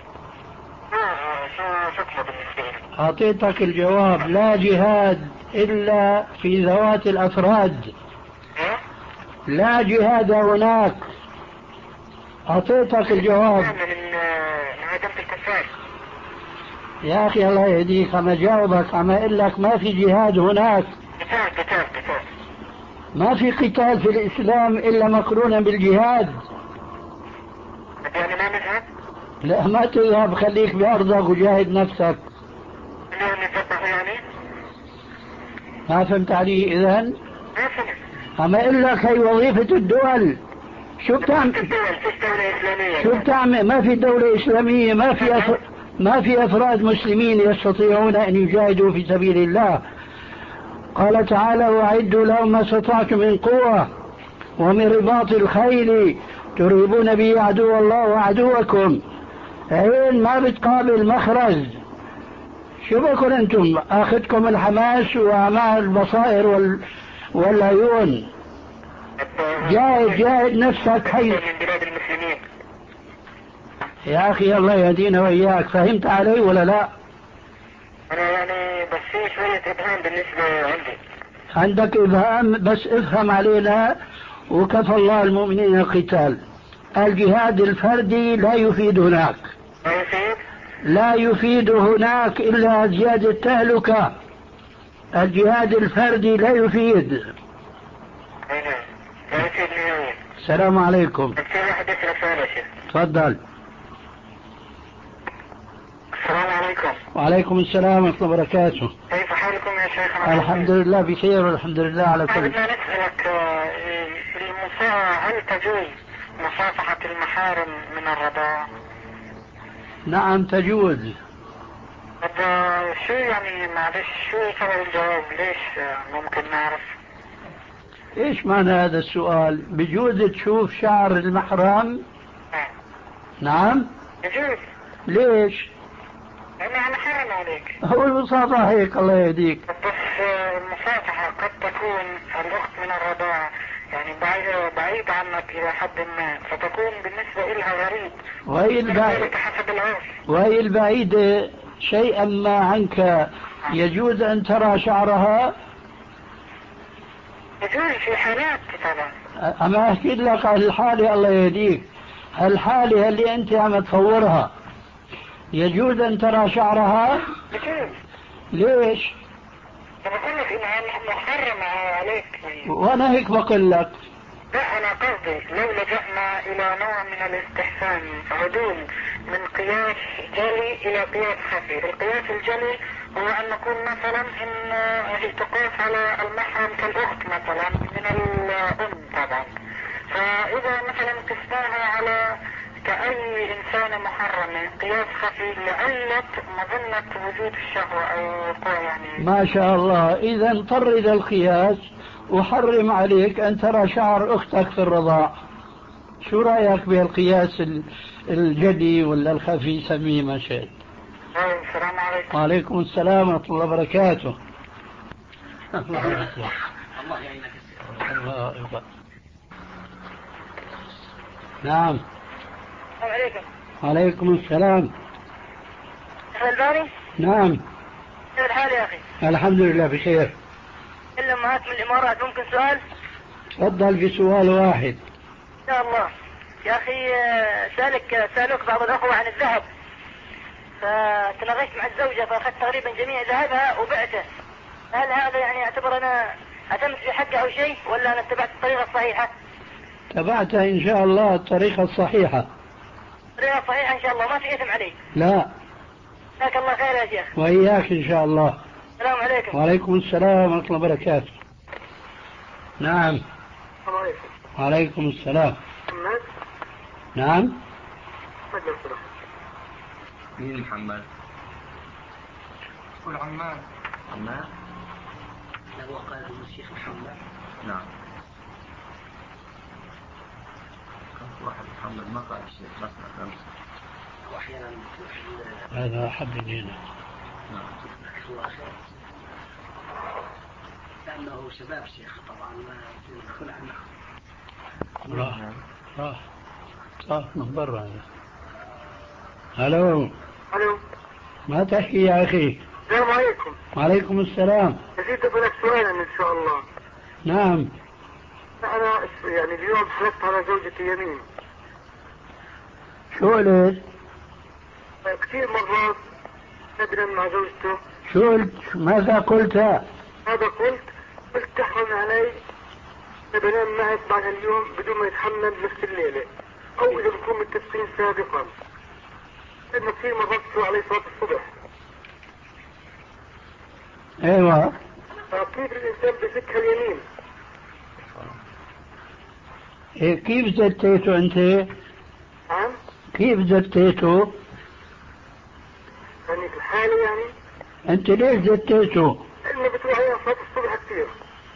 [SPEAKER 4] شو حكمه بالنسبة لي؟
[SPEAKER 2] أعطيتك الجواب، لا جهاد إلا في ذوات الأفراد، لا جهاد هناك. أعطيتك الجواب
[SPEAKER 4] من هدمت الكفار.
[SPEAKER 2] يا أخي الله يهديك، أما جاوبك، أما أقول لك ما في جهاد هناك.
[SPEAKER 4] قتال قتال قتال
[SPEAKER 2] ما في قتال في الإسلام إلا مقرونا بالجهاد.
[SPEAKER 4] يعني ما نذهب؟
[SPEAKER 2] لا ما تذهب، خليك بأرضك وجاهد نفسك.
[SPEAKER 4] اليوم نذبح يعني؟
[SPEAKER 2] ما فهمت علي إذن؟
[SPEAKER 4] ما فهمت.
[SPEAKER 2] أما أقول لك هي وظيفة الدول. شو بتعمل؟
[SPEAKER 4] الدول فيش دولة إسلامية.
[SPEAKER 2] شو بتعمل؟ ما في دولة إسلامية، ما في أف... ما في أفراد مسلمين يستطيعون أن يجاهدوا في سبيل الله. قال تعالى: وأعدوا لهم ما استطعتم من قوة ومن رباط الخيل ترهبون به عدو الله وعدوكم. عين ما بتقابل مخرج. شو بكون أنتم أخذكم الحماس وأعمال البصائر وال... والعيون. جاهد جاهد نفسك حي
[SPEAKER 4] من بلاد المسلمين.
[SPEAKER 2] يا أخي الله يهدينا وإياك. فهمت علي ولا لا؟
[SPEAKER 4] أنا يعني بس في شوية إبهام بالنسبة عندي.
[SPEAKER 2] عندك إبهام، بس افهم علينا. وكفى الله المؤمنين القتال. الجهاد الفردي لا يفيد هناك،
[SPEAKER 4] ما يفيد؟
[SPEAKER 2] لا يفيد هناك إلا زيادة التهلكة. الجهاد الفردي لا يفيد.
[SPEAKER 4] أي نعم لا يفيد نهائيا.
[SPEAKER 2] السلام عليكم.
[SPEAKER 4] في واحد يسأل سؤال يا شيخ.
[SPEAKER 2] تفضل.
[SPEAKER 4] السلام عليكم.
[SPEAKER 2] وعليكم السلام ورحمة الله وبركاته.
[SPEAKER 4] كيف حالكم يا شيخ؟
[SPEAKER 2] الحمد لله بخير والحمد لله على كل.
[SPEAKER 4] بدنا نسألك المساء هل تجوز مصافحة المحارم من الرضاعة؟
[SPEAKER 2] نعم تجوز.
[SPEAKER 4] طب شو يعني معلش شو سبب الجواب؟ ليش ممكن نعرف؟
[SPEAKER 2] ايش معنى هذا السؤال؟ بجوز تشوف شعر المحرم؟
[SPEAKER 4] نعم.
[SPEAKER 2] نعم
[SPEAKER 4] يجوز.
[SPEAKER 2] ليش؟
[SPEAKER 4] لأنه أنا حرم عليك.
[SPEAKER 2] هو البساطة هيك الله يهديك.
[SPEAKER 4] بس شيخ المصافحة قد تكون الأخت من الرضاعة يعني بعيد عنك إلى حد ما، فتكون بالنسبة إلها غريب.
[SPEAKER 2] وهي البعيدة
[SPEAKER 4] حسب العرف.
[SPEAKER 2] وهي البعيدة شيئا ما عنك يجوز أن ترى شعرها؟
[SPEAKER 4] يجوز في حالات طبعا.
[SPEAKER 2] أما أحكي لك عن الحالة الله يهديك، الحالة اللي أنت عم تصورها يجوز أن ترى شعرها؟
[SPEAKER 4] يجوز.
[SPEAKER 2] ليش؟
[SPEAKER 4] أنا بقول لك إنها محرمة عليك.
[SPEAKER 2] وأنا هيك بقول لك.
[SPEAKER 4] لا أنا قصدي لو لجأنا إلى نوع من الاستحسان عدول من قياس جلي إلى قياس خفي. القياس الجلي هو أن نكون مثلا إن تقاس على المحرم كالأخت مثلا من الأم طبعا، فإذا مثلا قسناها على كأي إنسان محرم قياس خفي لعلة مظنة وجود الشهوة أو يعني.
[SPEAKER 2] ما شاء الله، إذا اضطر إلى القياس وحرم عليك أن ترى شعر أختك في الرضاع. شو رأيك بالقياس الجدي ولا الخفي؟ سميه ما شئت.
[SPEAKER 4] السلام عليكم.
[SPEAKER 2] وعليكم السلام ورحمة الله وبركاته.
[SPEAKER 6] الله يعينك.
[SPEAKER 2] الله. نعم.
[SPEAKER 4] السلام عليكم.
[SPEAKER 2] وعليكم السلام.
[SPEAKER 4] أخي الباني؟
[SPEAKER 2] نعم.
[SPEAKER 4] كيف الحال يا أخي؟
[SPEAKER 2] الحمد لله بخير.
[SPEAKER 4] إلا أمهات من الإمارات، ممكن سؤال؟
[SPEAKER 2] تفضل بسؤال واحد.
[SPEAKER 4] إن شاء الله. يا أخي سألك سألوك بعض الأخوة عن الذهب، فتناقشت مع الزوجة فأخذت تقريبا جميع ذهبها وبعته، هل هذا يعني يعتبر أنا أتمت في حقه أو شيء، ولا أنا اتبعت الطريقة الصحيحة؟
[SPEAKER 2] تبعتها إن شاء الله الطريقة الصحيحة.
[SPEAKER 4] الطريقة الصحيحة إن شاء الله، ما في إثم علي.
[SPEAKER 2] لا.
[SPEAKER 4] جزاك الله خير يا شيخ.
[SPEAKER 2] وإياك إن شاء الله.
[SPEAKER 4] السلام عليكم.
[SPEAKER 2] وعليكم السلام ورحمة الله وبركاته. نعم.
[SPEAKER 4] السلام عليكم.
[SPEAKER 2] وعليكم السلام.
[SPEAKER 4] محمد.
[SPEAKER 2] نعم.
[SPEAKER 6] مين محمد؟
[SPEAKER 4] قول عمان.
[SPEAKER 6] عمان؟
[SPEAKER 1] لا هو قال الشيخ محمد.
[SPEAKER 6] نعم. كم واحد محمد ما قال الشيخ بس خمسة.
[SPEAKER 1] وأحيانا
[SPEAKER 2] هذا أحد الدين.
[SPEAKER 6] نعم.
[SPEAKER 1] الله خير. لأنه شباب شيخ طبعا ما يدخل عنه.
[SPEAKER 2] راح راح راح من برا. الو.
[SPEAKER 4] الو.
[SPEAKER 2] ما تحكي يا اخي.
[SPEAKER 4] السلام عليكم.
[SPEAKER 2] وعليكم السلام.
[SPEAKER 4] نسيت اقول لك سؤالا ان شاء الله.
[SPEAKER 2] نعم.
[SPEAKER 4] انا يعني اليوم حلفت على زوجتي يمين.
[SPEAKER 2] شو قلت؟
[SPEAKER 4] كثير مرات ندرا مع زوجته.
[SPEAKER 2] شو قلت؟ ماذا قلت؟
[SPEAKER 4] هذا قلت قلت تحرم علي بنام معك بعد اليوم بدون ما يتحمل نفس الليلة، او اذا بكون متفقين سابقا، لانه كثير مرات تصير علي صلاة الصبح.
[SPEAKER 2] ايوه.
[SPEAKER 4] فكيف الانسان بفك اليمين؟
[SPEAKER 2] إيه كيف زتيته انت؟
[SPEAKER 4] نعم.
[SPEAKER 2] كيف زتيته؟
[SPEAKER 4] يعني في الحالة يعني
[SPEAKER 2] انت ليش زتيته؟
[SPEAKER 4] لانه بتروح عليها صلاة الصبح كثير.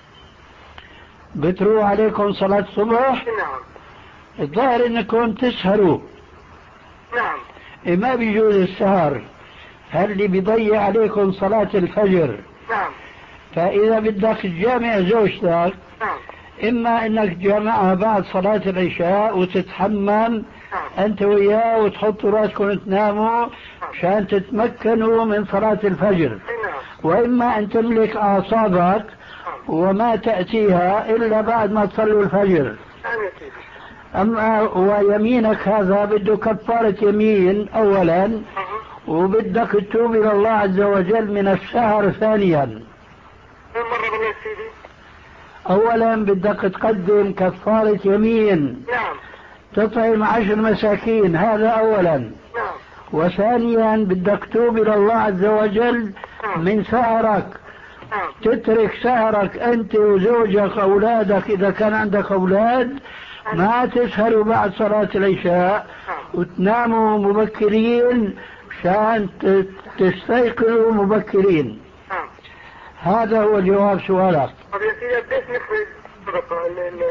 [SPEAKER 2] بتروح عليكم صلاة الصبح؟
[SPEAKER 4] نعم.
[SPEAKER 2] الظاهر انكم تسهروا.
[SPEAKER 4] نعم.
[SPEAKER 2] إيه ما بيجوز السهر، هل اللي بيضيع عليكم صلاة الفجر.
[SPEAKER 4] نعم.
[SPEAKER 2] فإذا بدك تجامع زوجتك
[SPEAKER 4] نعم.
[SPEAKER 2] إما أنك تجامعها بعد صلاة العشاء وتتحمم أنت وياه وتحطوا راسكم تناموا عشان تتمكنوا من صلاة الفجر، وإما أن تملك أعصابك وما تأتيها إلا بعد ما تصلوا الفجر. أما ويمينك هذا بده كفارة يمين أولا، وبدك تتوب إلى الله عز وجل من السهر ثانيا. أولا بدك تقدم كفارة يمين تطعم عشر مساكين، هذا أولا. وثانيا بدك تتوب إلى الله عز وجل من سهرك، تترك سهرك أنت وزوجك أولادك إذا كان عندك أولاد، ما تسهروا بعد صلاة العشاء وتناموا مبكرين عشان تستيقظوا مبكرين. هذا هو جواب سؤالك.
[SPEAKER 4] طب يا سيدي قديش نخرج صدقة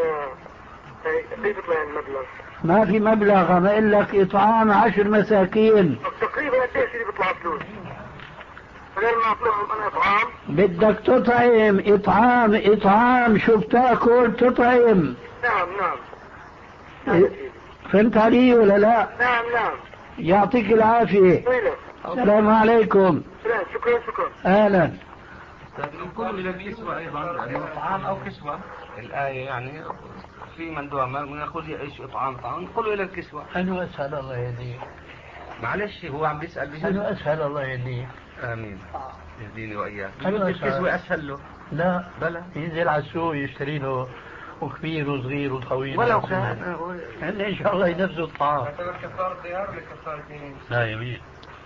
[SPEAKER 4] قديش يطلع المبلغ؟
[SPEAKER 2] ما في مبلغ، أنا أقول لك إطعام عشر مساكين.
[SPEAKER 4] تقريبا قديش اللي بيطلع فلوس؟ غير ما أطلب من إطعام.
[SPEAKER 2] بدك تطعم إطعام إطعام شو بتاكل تطعم.
[SPEAKER 4] نعم نعم.
[SPEAKER 2] فهمت علي ولا لا؟
[SPEAKER 4] نعم نعم.
[SPEAKER 2] يعطيك العافية. السلام عليكم.
[SPEAKER 4] شكرا شكرا.
[SPEAKER 2] أهلا.
[SPEAKER 6] كل إلى الكسوة أيضا يعني طعام أو كسوة. الآية يعني في من دوما يقول يعيش إطعام طعام كله إلى الكسوة.
[SPEAKER 2] أنا أسأل الله يهديه.
[SPEAKER 6] معلش هو عم بيسأل بجد.
[SPEAKER 2] أنا أسأل الله يهديه.
[SPEAKER 6] آمين. يهديني وإياك.
[SPEAKER 2] أنا
[SPEAKER 6] الكسوة أسهل له.
[SPEAKER 2] لا
[SPEAKER 6] بلا
[SPEAKER 2] ينزل على السوق يشتري له وكبير وصغير وطويل
[SPEAKER 6] ولو كان
[SPEAKER 2] إن شاء الله ينفذوا الطعام.
[SPEAKER 6] كفار ديار ولا كفار دين؟
[SPEAKER 2] لا يمين.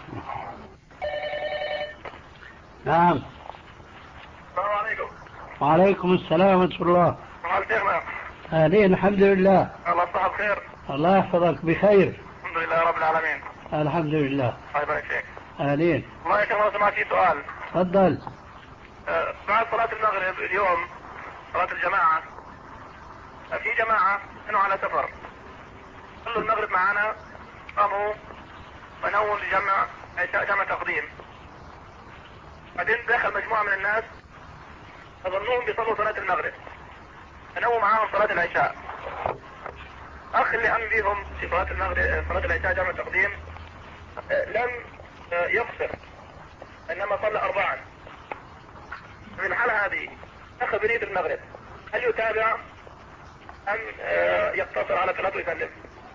[SPEAKER 2] نعم.
[SPEAKER 4] السلام عليكم.
[SPEAKER 2] وعليكم السلام ورحمة الله.
[SPEAKER 4] معال شيخنا.
[SPEAKER 2] أهلين الحمد لله.
[SPEAKER 4] الله يصبح بخير.
[SPEAKER 2] الله يحفظك بخير.
[SPEAKER 4] الحمد لله رب العالمين.
[SPEAKER 2] الحمد لله.
[SPEAKER 4] الله يبارك فيك.
[SPEAKER 2] أهلين.
[SPEAKER 4] والله يا شيخ لو سمعت في سؤال.
[SPEAKER 2] تفضل.
[SPEAKER 4] أه بعد صلاة المغرب اليوم صلاة الجماعة في جماعة كانوا على سفر صلوا المغرب معنا قاموا ونووا لجمع جمع تقديم بعدين دخل مجموعة من الناس أظنهم بيصلوا صلاة المغرب فنووا معاهم صلاة العشاء. أخ اللي قام بيهم في صلاة المغرب صلاة العشاء جمع تقديم أه لم أه يقصر إنما صلى أربعا. في الحالة هذه أخذ بنية المغرب هل يتابع أم يقتصر على ثلاثة ويسلم؟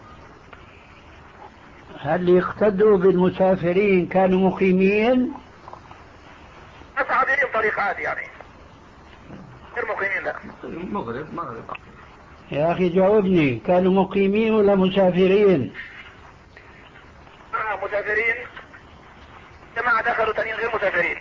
[SPEAKER 2] هل يقتدوا بالمسافرين كانوا مقيمين؟
[SPEAKER 4] أصعب لهم طريق عادي يعني غير مقيمين. لا
[SPEAKER 6] مغرب مغرب.
[SPEAKER 2] يا أخي جاوبني كانوا مقيمين ولا مسافرين؟
[SPEAKER 4] آه مسافرين. جماعة دخلوا تانيين غير مسافرين.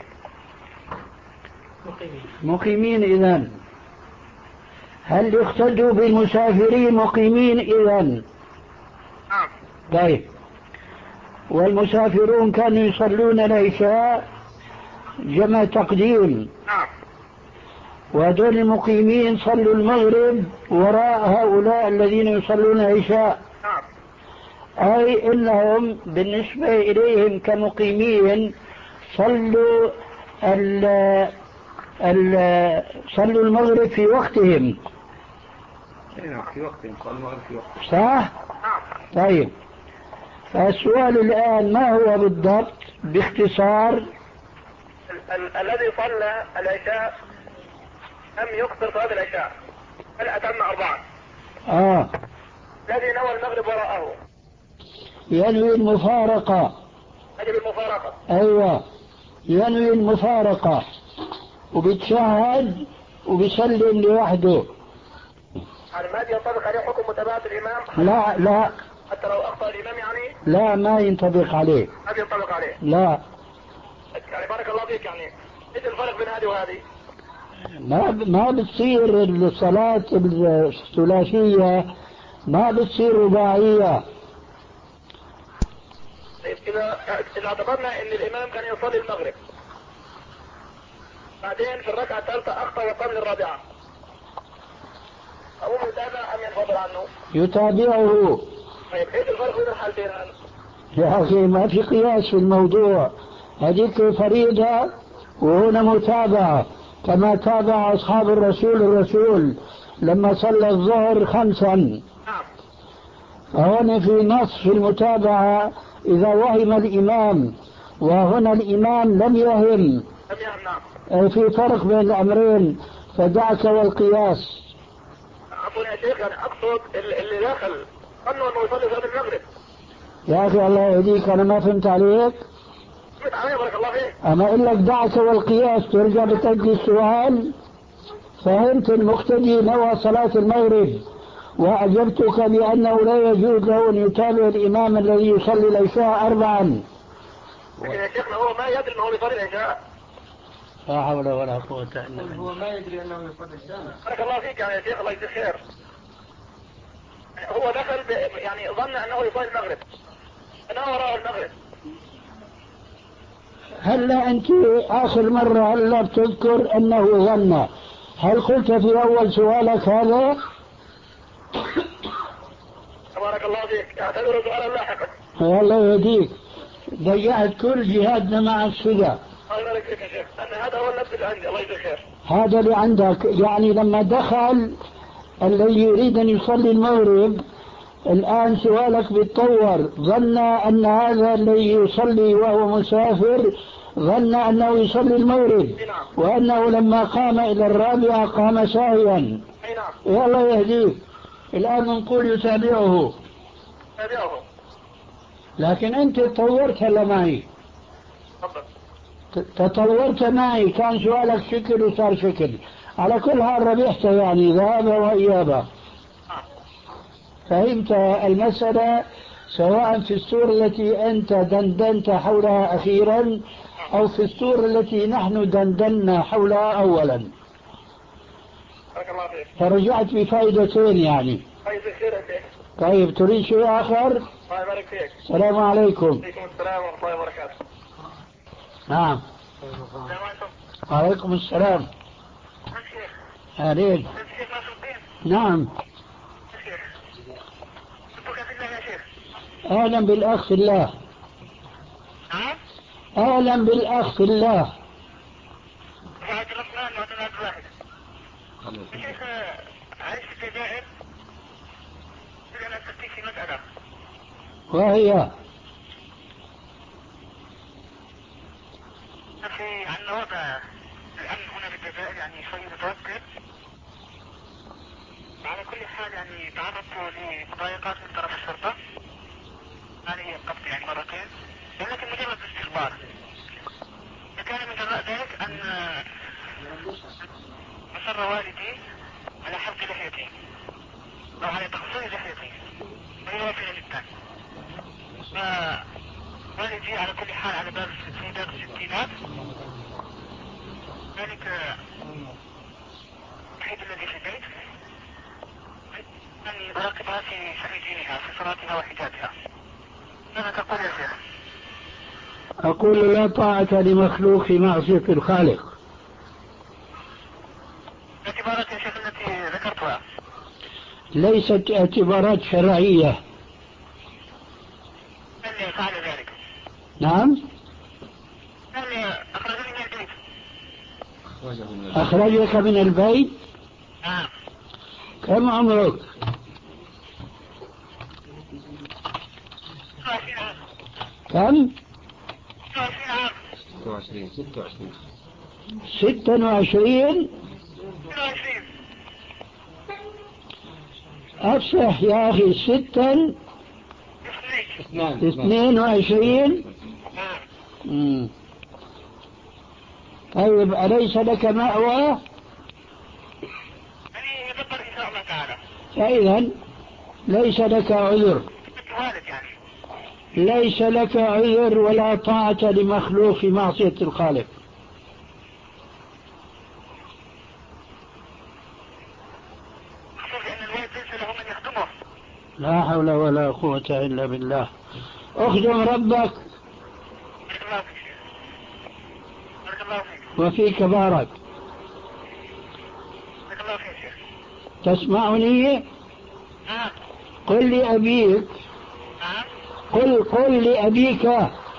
[SPEAKER 2] مقيمين إذن. هل يقتدوا بالمسافرين مقيمين إذن؟
[SPEAKER 4] نعم.
[SPEAKER 2] طيب والمسافرون كانوا يصلون العشاء جمع تقديم.
[SPEAKER 4] نعم.
[SPEAKER 2] وهذول المقيمين صلوا المغرب وراء هؤلاء الذين يصلون العشاء.
[SPEAKER 4] نعم.
[SPEAKER 2] أي إنهم بالنسبة إليهم كمقيمين صلوا ال ال صلوا المغرب في وقتهم.
[SPEAKER 6] في وقتهم صلوا المغرب في وقتهم.
[SPEAKER 2] صح؟
[SPEAKER 4] نعم.
[SPEAKER 2] طيب فالسؤال الآن ما هو بالضبط باختصار؟
[SPEAKER 4] ال- ال- الذي صلى العشاء لم يقصر صلاة العشاء بل أتم أربعة.
[SPEAKER 2] آه
[SPEAKER 4] الذي نوى المغرب وراءه
[SPEAKER 2] ينوي المفارقة.
[SPEAKER 4] يجب المفارقة.
[SPEAKER 2] أيوة ينوي المفارقة وبتشهد وبيسلم لوحده.
[SPEAKER 4] يعني ما ينطبق عليه حكم متابعة الإمام؟
[SPEAKER 2] لا لا
[SPEAKER 4] حتى لو أخطأ الإمام يعني؟
[SPEAKER 2] لا ما ينطبق عليه.
[SPEAKER 4] ما ينطبق عليه.
[SPEAKER 2] لا
[SPEAKER 4] يعني بارك الله فيك يعني ايش الفرق بين هذه وهذه؟
[SPEAKER 2] ما ما بتصير الصلاة الثلاثية ما بتصير رباعية.
[SPEAKER 4] طيب إذا إذا اعتبرنا إن الإمام كان يصلي المغرب بعدين في الركعة الثالثة أخطأ وقبل الرابعة أقوم يتابع أم ينفضل عنه؟
[SPEAKER 2] يتابعه.
[SPEAKER 4] طيب إيش الفرق بين الحالتين هذا؟
[SPEAKER 2] يا أخي ما في قياس في الموضوع. هذيك فريضة وهنا متابعة كما تابع أصحاب الرسول الرسول لما صلى الظهر خمسا.
[SPEAKER 4] نعم.
[SPEAKER 2] هنا في نص في المتابعة إذا وهم الإمام وهنا الإمام لم يهم.
[SPEAKER 4] لم يهم. نعم.
[SPEAKER 2] في فرق بين الأمرين فدعك والقياس.
[SPEAKER 4] عفوا يا شيخ يعني أقصد اللي داخل ظنوا أنه يصلي صلاة المغرب.
[SPEAKER 2] يا أخي الله يهديك أنا ما فهمت عليك.
[SPEAKER 4] فهمت علي بارك الله فيك.
[SPEAKER 2] أما أقول لك دعك والقياس ترجع بتجي السؤال. فهمت المقتدي نوى صلاة المغرب وأجبتك بأنه لا يجوز له أن يتابع الإمام الذي يصلي العشاء أربعا.
[SPEAKER 4] لكن يا شيخنا هو ما يدري أنه يصلي العشاء.
[SPEAKER 2] لا حول ولا قوة إلا بالله.
[SPEAKER 6] هو ما يدري أنه يصلي الجامع.
[SPEAKER 4] بارك الله فيك يعني يا شيخ الله يجزيك خير. هو دخل ب... يعني ظن أنه يصلي المغرب أنا وراء المغرب.
[SPEAKER 2] هلا أنت آخر مرة هلا بتذكر أنه ظن. هل قلت في أول سؤالك هذا؟
[SPEAKER 4] بارك الله فيك اعتبره سؤالا لاحقا.
[SPEAKER 2] الله يهديك ضيعت كل جهادنا مع السدى.
[SPEAKER 4] اه الله يبارك فيك يا شيخ، أنا هذا هو اللبس اللي عندي. الله يجزاك خير.
[SPEAKER 2] هذا اللي عندك، يعني لما دخل الذي يريد أن يصلي المغرب الآن سؤالك بيتطور، ظن أن هذا الذي يصلي وهو مسافر ظن أنه يصلي المغرب، وأنه لما قام إلى الرابعة قام ساهيا. يا الله يهديك. الآن نقول يتابعه،
[SPEAKER 4] تابعه.
[SPEAKER 2] لكن أنت تطورت هلا معي، تطورت معي، كان سؤالك شكل وصار شكل. على كل حال ربحت، يعني ذهاب وإيابة. فهمت المسألة، سواء في السورة التي أنت دندنت حولها أخيرا أو في السورة التي نحن دندنا حولها أولا. فرجعت بفائدتين يعني. طيب تريد شيء آخر؟
[SPEAKER 4] الله يبارك فيك.
[SPEAKER 2] السلام عليكم.
[SPEAKER 4] وعليكم السلام ورحمة الله وبركاته.
[SPEAKER 2] نعم.
[SPEAKER 4] السلام عليكم.
[SPEAKER 2] وعليكم السلام. أهلين. نعم. أهلا بالأخ في الله. أهلا بالأخ في الله.
[SPEAKER 4] عبد الرحمن وعبد الله واحد. شيخ عايش في الجزائر. أنا أستفتيك في مسألة.
[SPEAKER 2] وهي
[SPEAKER 4] أخي عن وضع الأمن هنا في الجزائر يعني شوي متوتر. على كل حال يعني تعرضت لمضايقات من طرف الشرطة. هذه هي القبض يعني مرتين، ولكن مجرد استخبار. فكان من جراء ذلك أن أصر والدي على حلق لحيتي أو على تقصير لحيتي، وهي وافية جدا. فوالدي على كل حال على باب في باب الستينات، ذلك الوحيد الذي في البيت أني أراقبها في شأن دينها في صلاتها وحجابها. ماذا تقول يا شيخ؟
[SPEAKER 2] أقول لا طاعة لمخلوق في معصية الخالق.
[SPEAKER 4] الاعتبارات يا شيخ التي ذكرتها
[SPEAKER 2] ليست اعتبارات شرعية.
[SPEAKER 4] من فعل ذلك؟
[SPEAKER 2] نعم.
[SPEAKER 4] من أخرجني من البيت؟
[SPEAKER 2] أخرجك من البيت؟
[SPEAKER 4] نعم.
[SPEAKER 2] كم عمرك؟ كم؟
[SPEAKER 6] ستة وعشرين. ستة وعشرين.
[SPEAKER 2] ستة وعشرين. أفصح يا أخي. ستا اثنين وعشرين. مم. طيب أليس لك مأوى؟ فإذا ليس لك عذر، ليس لك عذر ولا طاعة لمخلوق في معصية الخالق. لا حول ولا قوة إلا بالله. اخدم ربك وفيك بارك. تسمعني؟ قل لأبيك، قل قل لأبيك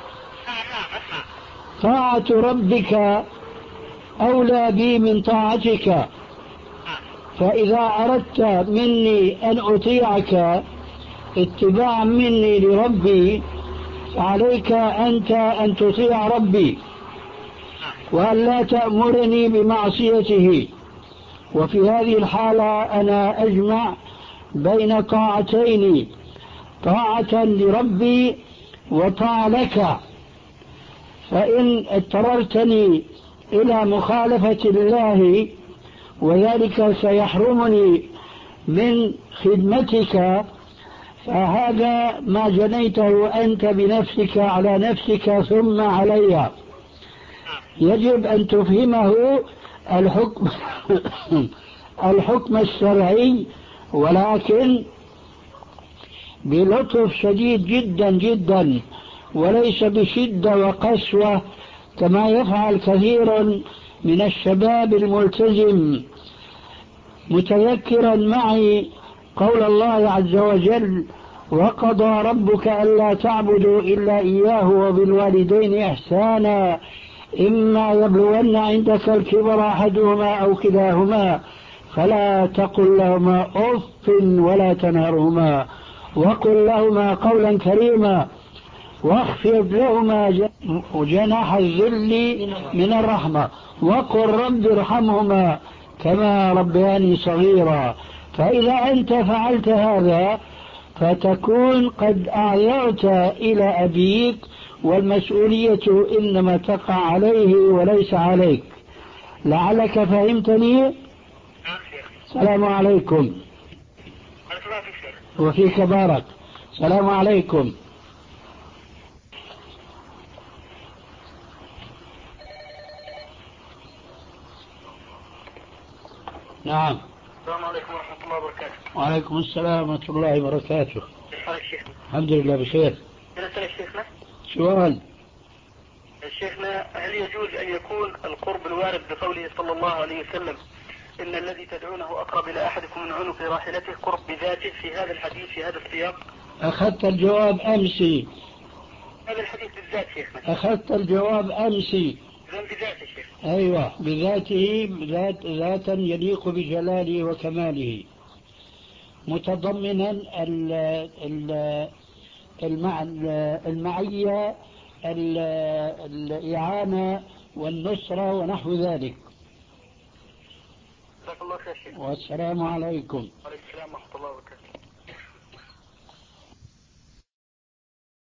[SPEAKER 2] طاعة ربك أولى بي من طاعتك، فإذا أردت مني أن أطيعك اتباعا مني لربي فعليك أنت أن تطيع ربي وأن لا تأمرني بمعصيته. وفي هذه الحالة أنا أجمع بين طاعتين، طاعة لربي وطاعة لك. فإن اضطررتني إلى مخالفة الله وذلك سيحرمني من خدمتك فهذا ما جنيته أنت بنفسك على نفسك ثم علي. يجب أن تفهمه الحكم الحكم الشرعي، ولكن بلطف شديد جدا جدا، وليس بشدة وقسوة كما يفعل كثير من الشباب الملتزم، متذكرا معي قول الله عز وجل: وقضى ربك ألا تعبدوا إلا إياه وبالوالدين إحسانا إما يبلغن عندك الكبر أحدهما أو كلاهما فلا تقل لهما أف ولا تنهرهما وقل لهما قولا كريما واخفض لهما جناح الذل من الرحمة وقل رب ارحمهما كما ربياني صغيرا. فإذا أنت فعلت هذا فتكون قد أعذرت إلى أبيك، والمسؤولية إنما تقع عليه وليس عليك. لعلك فهمتني. السلام عليكم. وفيك بارك. السلام عليكم. نعم.
[SPEAKER 4] السلام عليكم ورحمة الله وبركاته.
[SPEAKER 2] وعليكم السلام ورحمة الله وبركاته.
[SPEAKER 4] كيف شيخنا؟
[SPEAKER 2] الحمد لله بخير.
[SPEAKER 4] نسأل شيخنا.
[SPEAKER 2] سؤال.
[SPEAKER 4] شيخنا هل يجوز أن يكون القرب الوارد بقوله صلى الله عليه وسلم إن الذي تدعونه أقرب إلى أحدكم من عنق راحلته قرب بذاته في هذا الحديث في هذا السياق؟
[SPEAKER 2] أخذت الجواب أمسي.
[SPEAKER 4] هذا الحديث بالذات شيخنا.
[SPEAKER 2] أخذت الجواب أمسي.
[SPEAKER 4] إذن بذاته شيخ.
[SPEAKER 2] أيوة بذاته ذات ذاتا يليق بجلاله وكماله، متضمنا ال ال المع المعية الإعانة والنصرة ونحو ذلك.
[SPEAKER 4] جزاك الله خير شيخ.
[SPEAKER 2] والسلام عليكم.
[SPEAKER 4] وعليكم السلام ورحمة الله وبركاته.